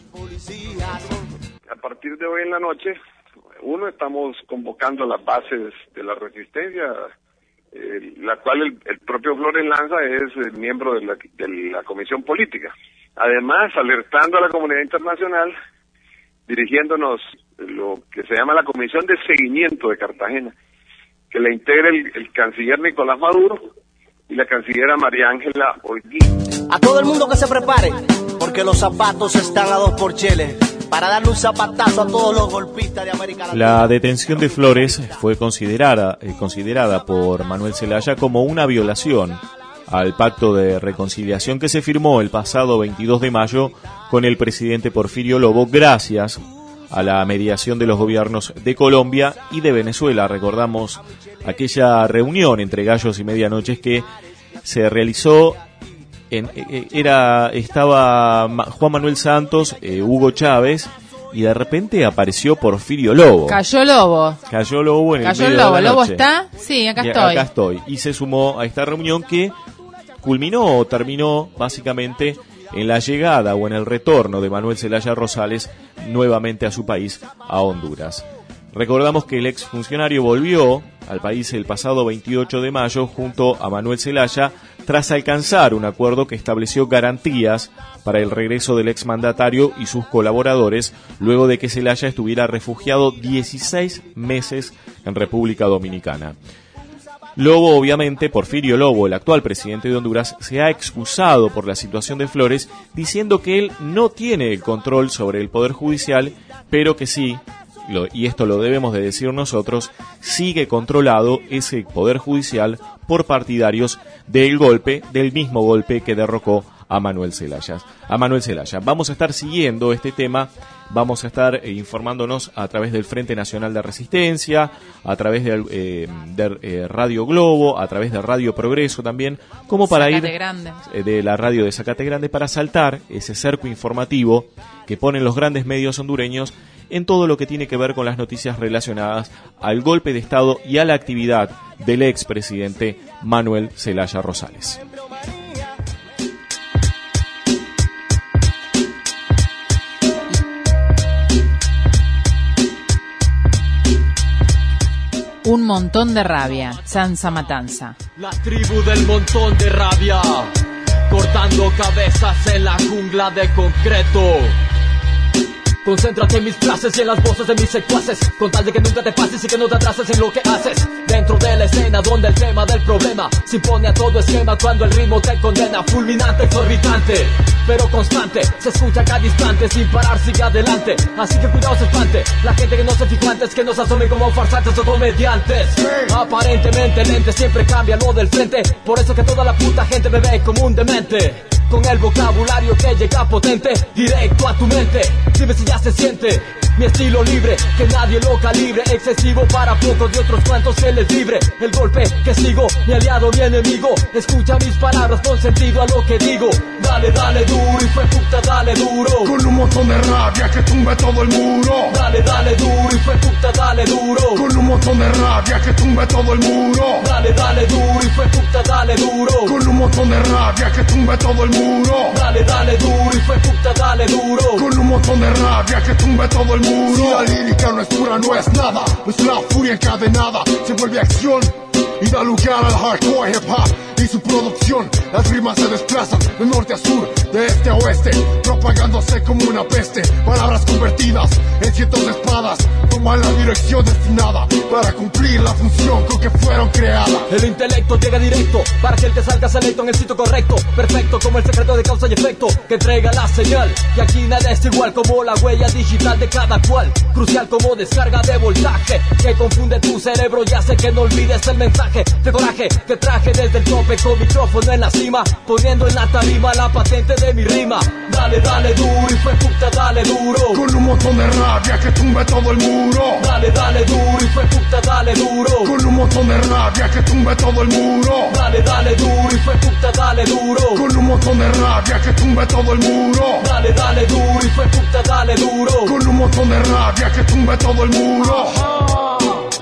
A partir de hoy en la noche, uno, estamos convocando las bases de la resistencia, eh, la cual el, el propio Flores Lanza es el miembro de la, de la comisión política. Además, alertando a la comunidad internacional, dirigiéndonos lo que se llama la Comisión de Seguimiento de Cartagena, que la integra el, el canciller Nicolás Maduro y la cancillera María Ángela Holguín. A todo el mundo que se prepare, porque los zapatos están a dos por cheles, para darle un zapatazo a todos los golpistas de América Latina. La detención de Flores fue considerada, eh, considerada por Manuel Zelaya como una violación al pacto de reconciliación que se firmó el pasado veintidós de mayo con el presidente Porfirio Lobo, gracias a la mediación de los gobiernos de Colombia y de Venezuela. Recordamos aquella reunión entre gallos y medianoches que se realizó en, era estaba Juan Manuel Santos, eh, Hugo Chávez, y de repente apareció Porfirio Lobo. Cayó Lobo. Cayó Lobo en Cayó el el medio Lobo. de la ¿Lobo noche. está? Sí, acá Y estoy. Acá estoy. Y se sumó a esta reunión que culminó o terminó básicamente en la llegada o en el retorno de Manuel Zelaya Rosales nuevamente a su país, a Honduras. Recordamos que el exfuncionario volvió al país el pasado veintiocho de mayo junto a Manuel Zelaya tras alcanzar un acuerdo que estableció garantías para el regreso del exmandatario y sus colaboradores luego de que Zelaya estuviera refugiado dieciséis meses en República Dominicana. Lobo, obviamente, Porfirio Lobo, el actual presidente de Honduras, se ha excusado por la situación de Flores, diciendo que él no tiene el control sobre el Poder Judicial, pero que sí, lo, y esto lo debemos de decir nosotros, sigue controlado ese Poder Judicial por partidarios del golpe, del mismo golpe que derrocó a Manuel Zelaya. A Manuel Zelaya. Vamos a estar siguiendo este tema, vamos a estar eh, informándonos a través del Frente Nacional de Resistencia, a través de, eh, de eh, Radio Globo, a través de Radio Progreso también, como para Zacate ir Grande. Eh, de la radio de Zacate Grande, para saltar ese cerco informativo que ponen los grandes medios hondureños en todo lo que tiene que ver con las noticias relacionadas al golpe de Estado y a la actividad del expresidente Manuel Zelaya Rosales. Un montón de rabia, Sansa Matanza. La tribu del montón de rabia, cortando cabezas en la jungla de concreto. Concéntrate en mis frases y en las voces de mis secuaces, con tal de que nunca te pases y que no te atrases en lo que haces. Dentro de la escena donde el tema del problema se impone a todo esquema cuando el ritmo te condena. Fulminante, exorbitante, pero constante, se escucha cada instante, sin parar sigue adelante. Así que cuidado se espante la gente que no se fijó antes, que nos asome como farsantes o comediantes. Aparentemente lente, siempre cambia lo del frente, por eso que toda la puta gente me ve como un demente. Con el vocabulario que llega potente, directo a tu mente. Dime si ya se siente mi estilo libre, que nadie lo calibre. Excesivo para pocos y otros cuantos se les libre. El golpe que sigo, mi aliado, mi enemigo. Escucha mis palabras con sentido a lo que digo. Dale, dale duro y fue puta, dale duro. Con un montón de rabia que tumbe todo el muro. Dale, dale duro y fue puta, dale duro. Con un montón de rabia que tumbe todo el muro. Dale, dale duro y fue puta, dale duro. Con un montón de rabia que tumbe todo el muro. Dale, dale duro y fue puta, dale duro. Con un montón de rabia que tumbe todo el muro. Si la lírica no es pura, no es nada. Nuestra furia encadenada se vuelve acción y da lugar al hardcore hip hop y su producción. Las rimas se desplazan de norte a sur, de este a oeste, propagándose como una peste. Palabras convertidas en cientos de espadas toman la dirección destinada para cumplir la función con que fueron creadas. El intelecto llega directo para que el que salga selecto en el sitio correcto. Perfecto como el secreto de causa y efecto que entrega la señal. Y aquí nada es igual como la huella digital de cada cual. Crucial como descarga de voltaje que confunde tu cerebro y hace que no olvides el mensaje de coraje que traje desde el tope con micrófono en la cima, poniendo en la tarima la patente de mi rima. Dale, dale duro y fue puta, dale duro. Con un montón de rabia que tumbe todo el muro. Dale, dale duro y fue puta, dale duro. Con un montón de rabia que tumbe todo el muro. Dale, dale duro y fue puta, dale duro. Con un montón de rabia que tumbe todo el muro. Dale, dale duro y fue puta, dale duro. Con un montón de rabia que tumbe todo el muro. Ajá.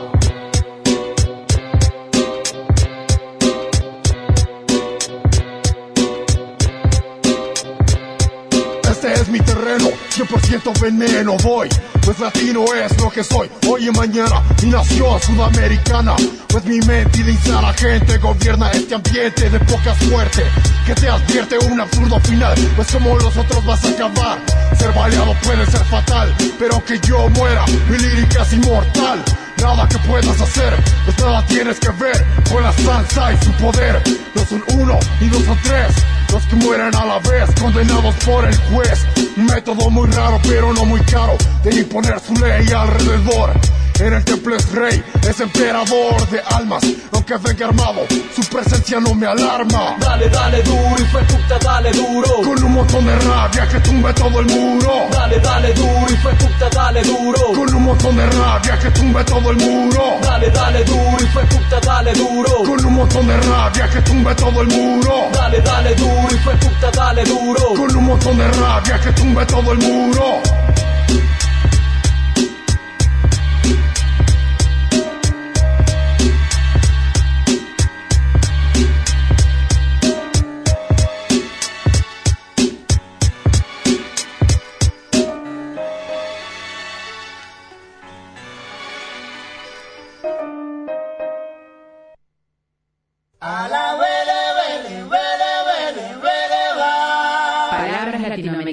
Este es mi terreno, cien por ciento veneno voy, pues latino es lo que soy. Hoy y mañana, mi nación sudamericana, pues mi mentiliza la gente gobierna este ambiente de poca suerte, que te advierte un absurdo final, pues como los otros vas a acabar. Ser baleado puede ser fatal, pero que yo muera, mi lírica es inmortal. Nada que puedas hacer, pues nada tienes que ver con la salsa y su poder. No son uno y no son tres los que mueren a la vez, condenados por el juez. Un método muy raro pero no muy caro de imponer su ley alrededor. En el templo es rey, es emperador de almas, aunque venga armado, su presencia no me alarma. Dale, dale duro y fue puta, dale duro. Con un montón de rabia que tumbe todo el muro. Dale, dale duro y fue puta, dale duro. Con un montón de rabia que tumbe todo el muro. Dale, dale duro y fue puta, dale duro. Con un montón de rabia que tumbe todo el muro. Dale, dale duro y fue puta, dale duro. Con un montón de rabia que tumbe todo el muro.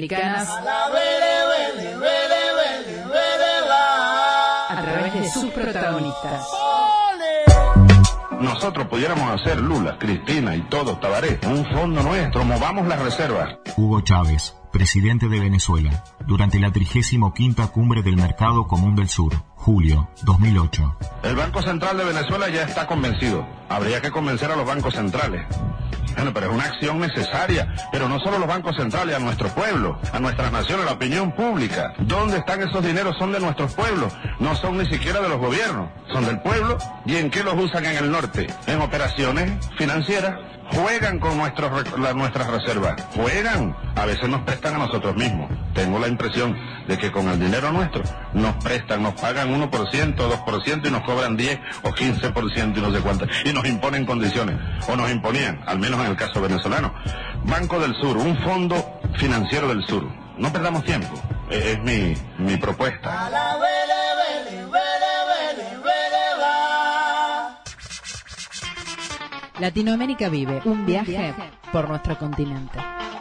latinoamericanas a través de sus protagonistas. Nosotros pudiéramos hacer Lula, Cristina y todos, Tabaré, un fondo nuestro, movamos las reservas. Hugo Chávez, presidente de Venezuela, durante la trigésimo quinta cumbre del Mercado Común del Sur, julio dos mil ocho. El Banco Central de Venezuela ya está convencido. Habría que convencer a los bancos centrales. Bueno, pero es una acción necesaria, pero no solo los bancos centrales, a nuestro pueblo, a nuestras naciones, a la opinión pública. ¿Dónde están esos dineros? Son de nuestros pueblos, no son ni siquiera de los gobiernos, son del pueblo. ¿Y en qué los usan en el norte? En operaciones financieras. Juegan con nuestros, la, nuestras reservas, juegan, a veces nos prestan a nosotros mismos. Tengo la impresión de que con el dinero nuestro nos prestan, nos pagan uno por ciento, dos por ciento y nos cobran diez o quince por ciento y no sé cuánto, y nos imponen condiciones, o nos imponían, al menos en el caso venezolano. Banco del Sur, un fondo financiero del Sur. No perdamos tiempo, es, es mi, mi propuesta. Latinoamérica vive un viaje por nuestro continente.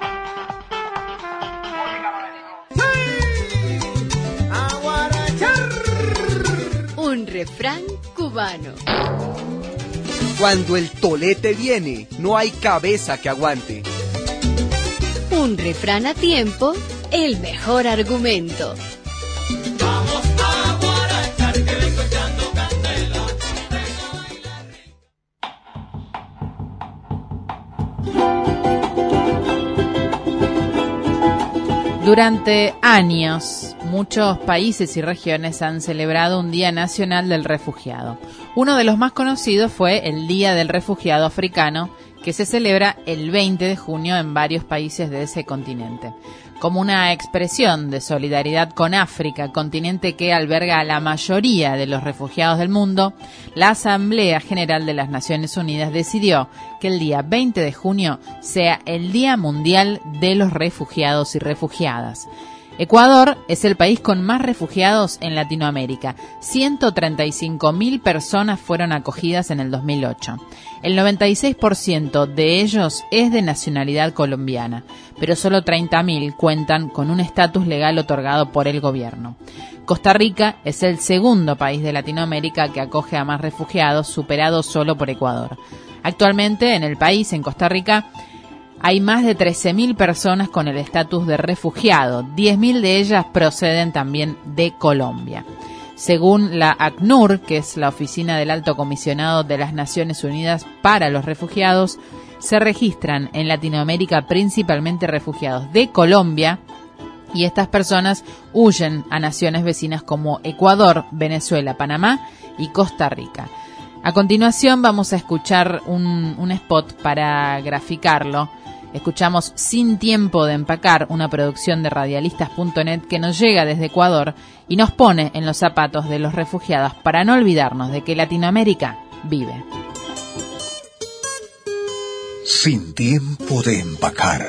Un refrán cubano. Cuando el tolete viene, no hay cabeza que aguante. Un refrán a tiempo, el mejor argumento. Durante años, muchos países y regiones han celebrado un Día Nacional del Refugiado. Uno de los más conocidos fue el Día del Refugiado Africano, que se celebra el veinte de junio en varios países de ese continente. Como una expresión de solidaridad con África, continente que alberga a la mayoría de los refugiados del mundo, la Asamblea General de las Naciones Unidas decidió que el día veinte de junio sea el Día Mundial de los Refugiados y Refugiadas. Ecuador es el país con más refugiados en Latinoamérica. ciento treinta y cinco mil personas fueron acogidas en el dos mil ocho. El noventa y seis por ciento de ellos es de nacionalidad colombiana, pero solo treinta mil cuentan con un estatus legal otorgado por el gobierno. Costa Rica es el segundo país de Latinoamérica que acoge a más refugiados, superado solo por Ecuador. Actualmente en el país, en Costa Rica, hay más de trece mil personas con el estatus de refugiado, diez mil de ellas proceden también de Colombia. Según la ACNUR, que es la Oficina del Alto Comisionado de las Naciones Unidas para los Refugiados, se registran en Latinoamérica principalmente refugiados de Colombia, y estas personas huyen a naciones vecinas como Ecuador, Venezuela, Panamá y Costa Rica. A continuación vamos a escuchar un, un spot para graficarlo. Escuchamos Sin Tiempo de Empacar, una producción de radialistas punto net que nos llega desde Ecuador y nos pone en los zapatos de los refugiados para no olvidarnos de que Latinoamérica vive. Sin tiempo de empacar.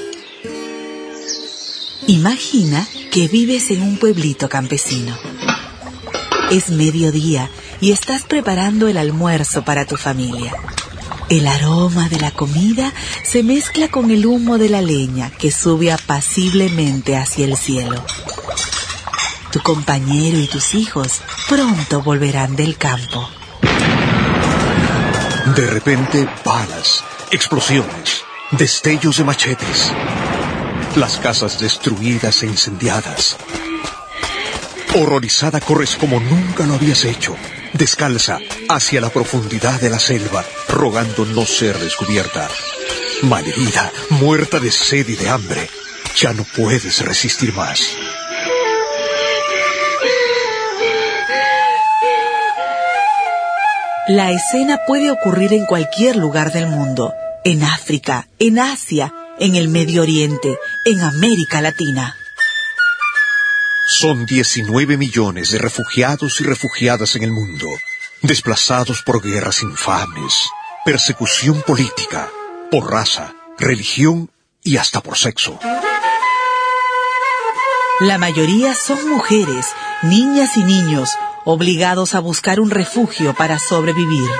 Imagina que vives en un pueblito campesino. Es mediodía y estás preparando el almuerzo para tu familia. El aroma de la comida se mezcla con el humo de la leña que sube apaciblemente hacia el cielo. Tu compañero y tus hijos pronto volverán del campo. De repente, balas, explosiones, destellos de machetes. Las casas destruidas e incendiadas. Horrorizada corres como nunca lo habías hecho, descalza, hacia la profundidad de la selva, rogando no ser descubierta. Malherida, muerta de sed y de hambre, ya no puedes resistir más. La escena puede ocurrir en cualquier lugar del mundo, en África, en Asia, en el Medio Oriente, en América Latina. Son diecinueve millones de refugiados y refugiadas en el mundo, desplazados por guerras infames, persecución política, por raza, religión y hasta por sexo. La mayoría son mujeres, niñas y niños, obligados a buscar un refugio para sobrevivir.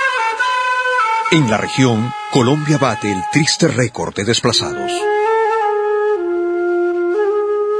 En la región, Colombia bate el triste récord de desplazados.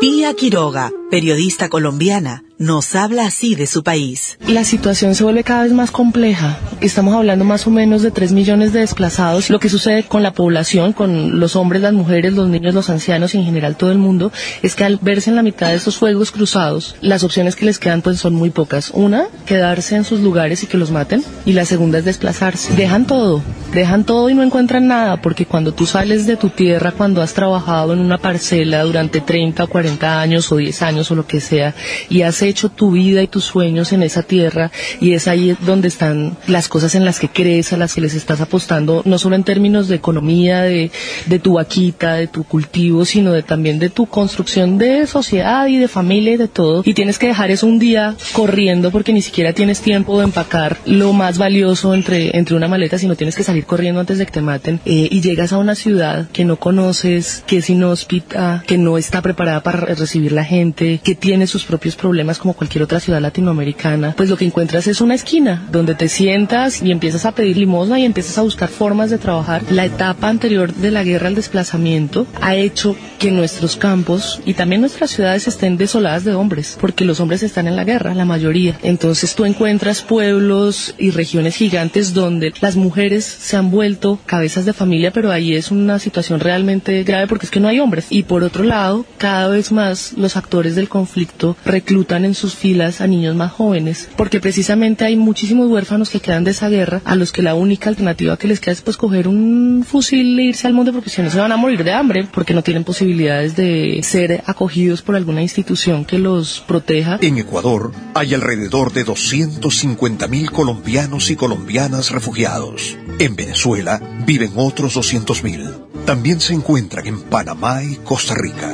Pía Quiroga, periodista colombiana, nos habla así de su país. La situación se vuelve cada vez más compleja. Estamos hablando más o menos de tres millones de desplazados. Lo que sucede con la población, con los hombres, las mujeres, los niños, los ancianos y en general todo el mundo, es que al verse en la mitad de estos fuegos cruzados, las opciones que les quedan pues son muy pocas. Una, quedarse en sus lugares y que los maten. Y la segunda es desplazarse. Dejan todo, dejan todo y no encuentran nada, porque cuando tú sales de tu tierra, cuando has trabajado en una parcela durante treinta o cuarenta años o diez años o lo que sea, y has hecho tu vida y tus sueños en esa tierra, y es ahí donde están las cosas en las que crees, a las que les estás apostando, no solo en términos de economía, de, de tu vaquita, de tu cultivo, sino de también de tu construcción de sociedad y de familia y de todo, y tienes que dejar eso un día corriendo porque ni siquiera tienes tiempo de empacar lo más valioso entre, entre una maleta, sino tienes que salir corriendo antes de que te maten, eh, y llegas a una ciudad que no conoces, que es inhóspita, que no está preparada para recibir la gente, que tiene sus propios problemas como cualquier otra ciudad latinoamericana. Pues lo que encuentras es una esquina donde te sientas y empiezas a pedir limosna y empiezas a buscar formas de trabajar. La etapa anterior de la guerra al desplazamiento ha hecho que nuestros campos y también nuestras ciudades estén desoladas de hombres, porque los hombres están en la guerra, la mayoría. Entonces tú encuentras pueblos y regiones gigantes donde las mujeres se han vuelto cabezas de familia, pero ahí es una situación realmente grave porque es que no hay hombres. Y por otro lado, cada vez más los actores del conflicto reclutan en sus filas a niños más jóvenes, porque precisamente hay muchísimos huérfanos que quedan de esa guerra, a los que la única alternativa que les queda es pues coger un fusil e irse al monte, porque si no se van a morir de hambre, porque no tienen posibilidades de ser acogidos por alguna institución que los proteja. En Ecuador hay alrededor de doscientos cincuenta mil colombianos y colombianas refugiados. En Venezuela viven otros doscientos mil. También se encuentran en Panamá y Costa Rica.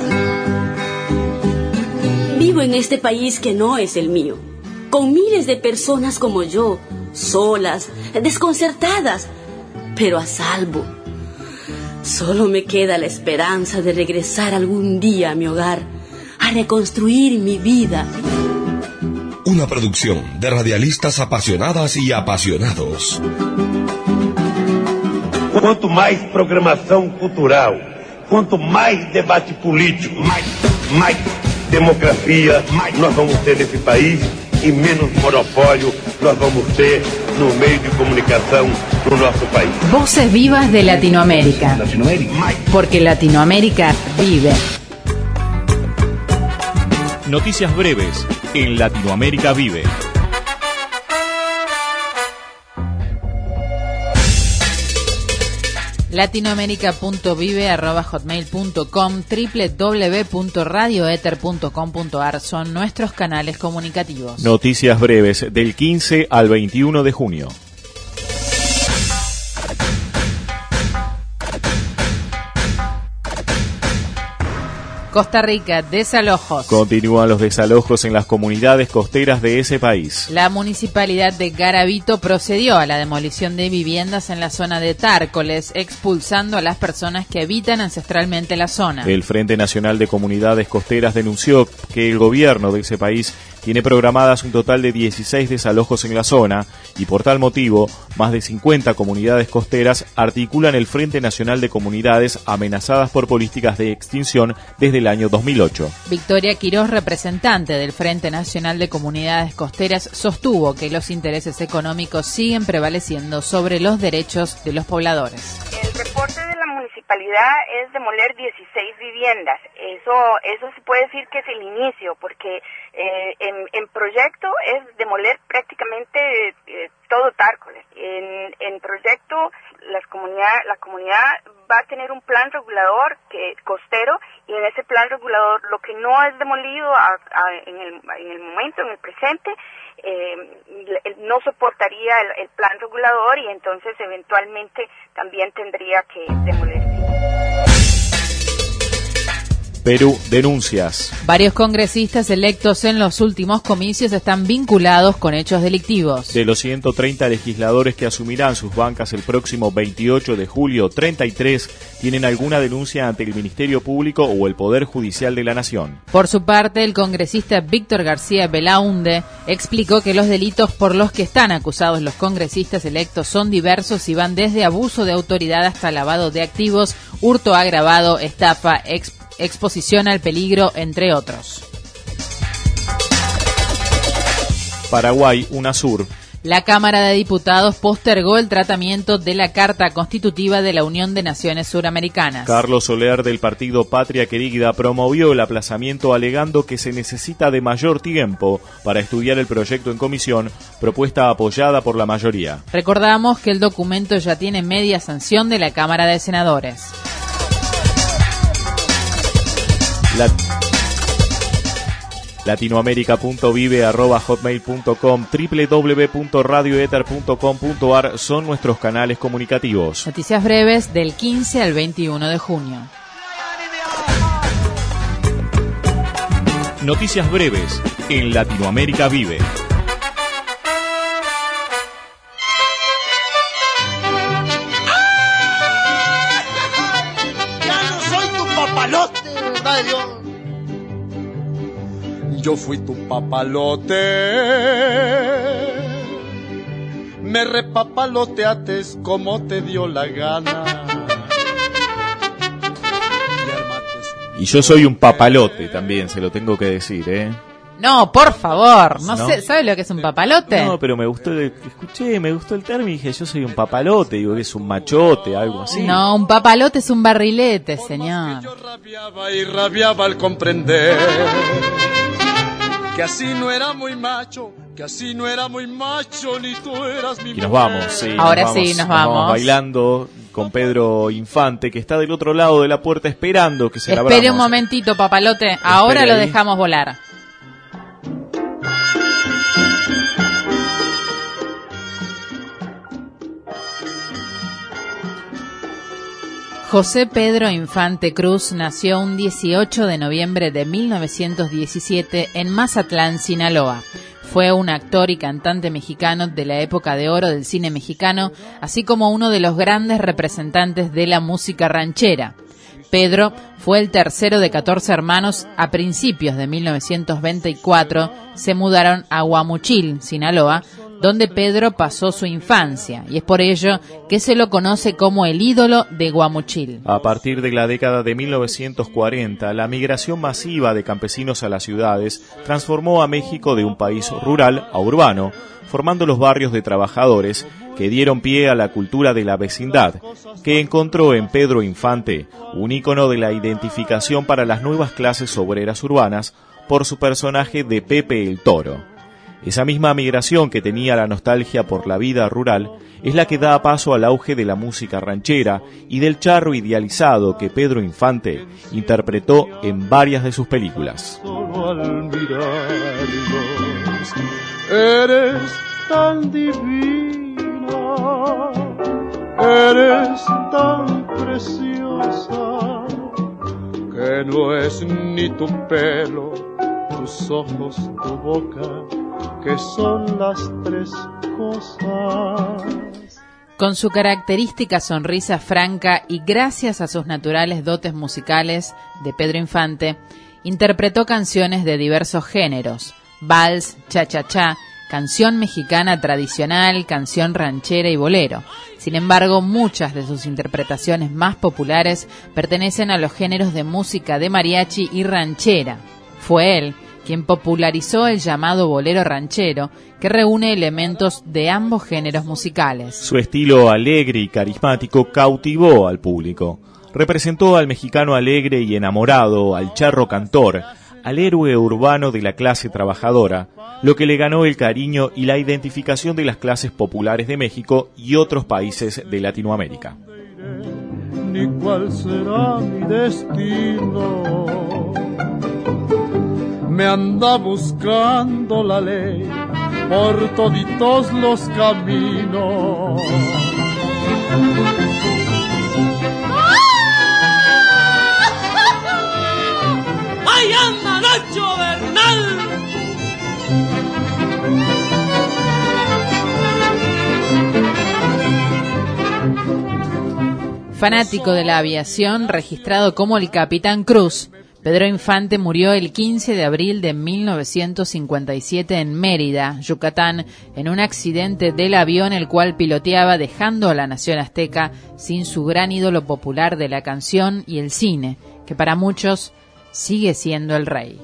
Vivo en este país que no es el mío, con miles de personas como yo, solas, desconcertadas, pero a salvo. Solo me queda la esperanza de regresar algún día a mi hogar, a reconstruir mi vida. Una producción de radialistas apasionadas y apasionados. Quanto mais programação cultural, quanto mais debate político, mais, mais democracia nós vamos ter nesse país e menos monopólio nós vamos ter no meio de comunicação no nosso país. Voces vivas de Latinoamérica. Latinoamérica. Porque Latinoamérica vive. Noticias breves en Latinoamérica Vive. latinoamérica punto vive arroba hotmail punto com, doble u doble u doble u punto radio éter punto com punto ar son nuestros canales comunicativos. Noticias breves del quince al veintiuno de junio. Costa Rica, desalojos. Continúan los desalojos en las comunidades costeras de ese país. La municipalidad de Garavito procedió a la demolición de viviendas en la zona de Tárcoles, expulsando a las personas que habitan ancestralmente la zona. El Frente Nacional de Comunidades Costeras denunció que el gobierno de ese país tiene programadas un total de dieciséis desalojos en la zona y por tal motivo más de cincuenta comunidades costeras articulan el Frente Nacional de Comunidades amenazadas por políticas de extinción desde el año dos mil ocho. Victoria Quiroz, representante del Frente Nacional de Comunidades Costeras, sostuvo que los intereses económicos siguen prevaleciendo sobre los derechos de los pobladores. El reporte de la municipalidad es demoler dieciséis viviendas. Eso eso se puede decir que es el inicio, porque eh, en, en proyecto es demoler prácticamente eh, todo Tárcoles. En, en proyecto las comunidad, la comunidad va a tener un plan regulador que costero, y en ese plan regulador lo que no es demolido a, a, en, el, en el momento, en el presente, eh, no soportaría el, el plan regulador y entonces eventualmente también tendría que demolerse. Perú, denuncias. Varios congresistas electos en los últimos comicios están vinculados con hechos delictivos. De los ciento treinta legisladores que asumirán sus bancas el próximo veintiocho de julio, treinta y tres tienen alguna denuncia ante el Ministerio Público o el Poder Judicial de la Nación. Por su parte, el congresista Víctor García Belaunde explicó que los delitos por los que están acusados los congresistas electos son diversos y van desde abuso de autoridad hasta lavado de activos, hurto agravado, estafa, exp exposición al peligro, entre otros. Paraguay, UNASUR. La Cámara de Diputados postergó el tratamiento de la Carta Constitutiva de la Unión de Naciones Suramericanas. Carlos Soler, del partido Patria Querida, promovió el aplazamiento alegando que se necesita de mayor tiempo para estudiar el proyecto en comisión, propuesta apoyada por la mayoría. Recordamos que el documento ya tiene media sanción de la Cámara de Senadores. La... latinoamérica punto vive arroba hotmail punto com, doble u doble u doble u punto radio éter punto com punto a r son nuestros canales comunicativos. Noticias breves del quince al veintiuno de junio. Noticias breves en Latinoamérica Vive. Ya no soy tu papalote, ¿verdad, Dios? Yo fui tu papalote, me repapaloteates como te dio la gana. Y yo soy un papalote también, se lo tengo que decir, ¿eh? No, por favor, no, ¿No? sé, ¿sabe lo que es un papalote? No, pero me gustó, el, escuché, me gustó el término y dije, yo soy un papalote, digo que es un machote, algo así. No, un papalote es un barrilete, señor. Rabiaba y rabiaba al comprender que así no era muy macho, que así no era muy macho, ni tú eras mi Y nos vamos, sí. Ahora nos vamos, sí, nos vamos. vamos bailando con Pedro Infante, que está del otro lado de la puerta esperando que se la abramos. Espere un momentito, papalote, ahora Espere lo ahí. dejamos volar. José Pedro Infante Cruz nació un dieciocho de noviembre de mil novecientos diecisiete en Mazatlán, Sinaloa. Fue un actor y cantante mexicano de la época de oro del cine mexicano, así como uno de los grandes representantes de la música ranchera. Pedro fue el tercero de catorce hermanos. A principios de mil novecientos veinticuatro se mudaron a Guamuchil, Sinaloa, donde Pedro pasó su infancia, y es por ello que se lo conoce como el ídolo de Guamuchil. A partir de la década de mil novecientos cuarenta, la migración masiva de campesinos a las ciudades transformó a México de un país rural a urbano, formando los barrios de trabajadores que dieron pie a la cultura de la vecindad, que encontró en Pedro Infante un ícono de la identificación para las nuevas clases obreras urbanas por su personaje de Pepe el Toro. Esa misma migración que tenía la nostalgia por la vida rural es la que da paso al auge de la música ranchera y del charro idealizado que Pedro Infante interpretó en varias de sus películas. Solo al mirarlos, eres tan divina, eres tan preciosa, que no es ni tu pelo, tus ojos, tu boca, que son las tres cosas. Con su característica sonrisa franca y gracias a sus naturales dotes musicales de Pedro Infante, interpretó canciones de diversos géneros: vals, cha-cha-cha, canción mexicana tradicional, canción ranchera y bolero. Sin embargo, muchas de sus interpretaciones más populares pertenecen a los géneros de música de mariachi y ranchera. Fue él quien popularizó el llamado bolero ranchero, que reúne elementos de ambos géneros musicales. Su estilo alegre y carismático cautivó al público. Representó al mexicano alegre y enamorado, al charro cantor, al héroe urbano de la clase trabajadora, lo que le ganó el cariño y la identificación de las clases populares de México y otros países de Latinoamérica. Ni cuál será mi destino. Me anda buscando la ley por toditos los caminos. ¡Ahí anda Nacho Bernal! Fanático de la aviación, registrado como el Capitán Cruz, Pedro Infante murió el quince de abril de mil novecientos cincuenta y siete en Mérida, Yucatán, en un accidente del avión el cual piloteaba, dejando a la nación azteca sin su gran ídolo popular de la canción y el cine, que para muchos sigue siendo el rey.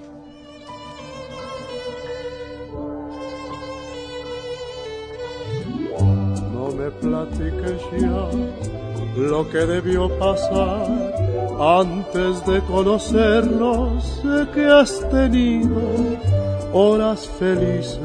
No me platiques ya lo que debió pasar antes de conocernos. Sé que has tenido horas felices.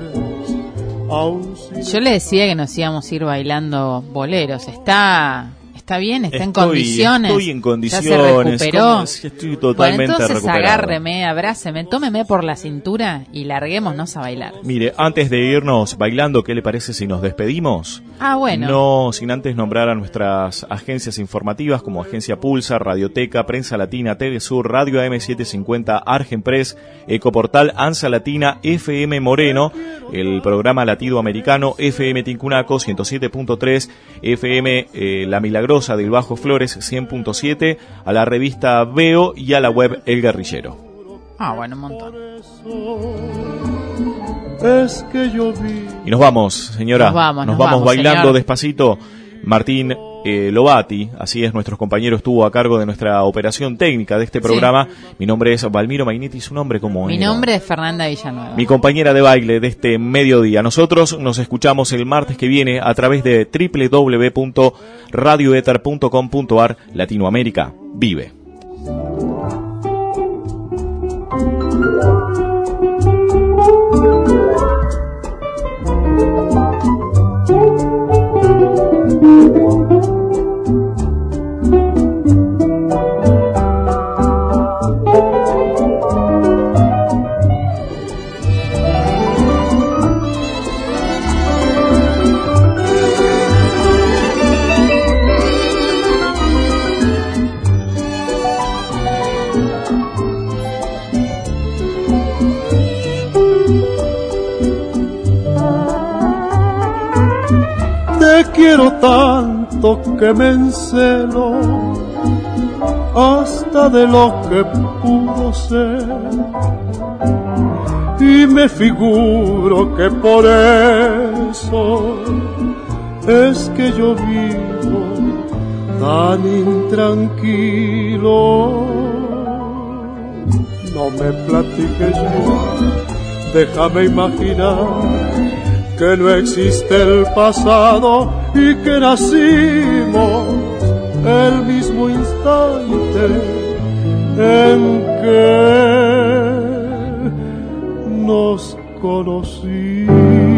Yo le decía que nos íbamos a ir bailando boleros. Está está bien, está estoy, en condiciones. Estoy en condiciones. Ya se recuperó. Estoy totalmente bueno, entonces recuperado. agárreme, abráceme, tómeme por la cintura y larguémonos a bailar. Mire, antes de irnos bailando, ¿qué le parece si nos despedimos? Ah, bueno. No sin antes nombrar a nuestras agencias informativas como Agencia Pulsa, Radioteca, Prensa Latina, T V Sur, Radio A M setecientos cincuenta, Argenpress, Ecoportal, ANSA Latina, F M Moreno, el programa Latido Americano, F M Tincunaco, ciento siete punto tres, F M eh, La Milagrosa del Bajo Flores, cien punto siete, a la revista Veo y a la web El Guerrillero. Ah, bueno, un montón. Es que yo vi. Y nos vamos, señora. Nos vamos, nos nos vamos, vamos bailando señor. despacito. Martín eh, Lobati, así es, nuestro compañero estuvo a cargo de nuestra operación técnica de este programa. Sí. Mi nombre es Valmiro Mainetti, su nombre como Mi era? nombre es Fernanda Villanueva. Mi compañera de baile de este mediodía. Nosotros nos escuchamos el martes que viene a través de doble u doble u doble u punto radio ether punto com punto a r. Latinoamérica vive. Te quiero tanto que me encelo hasta de lo que pudo ser, y me figuro que por eso es que yo vivo tan intranquilo. No me platiques ya, déjame imaginar que no existe el pasado y que nacimos el mismo instante en que nos conocimos.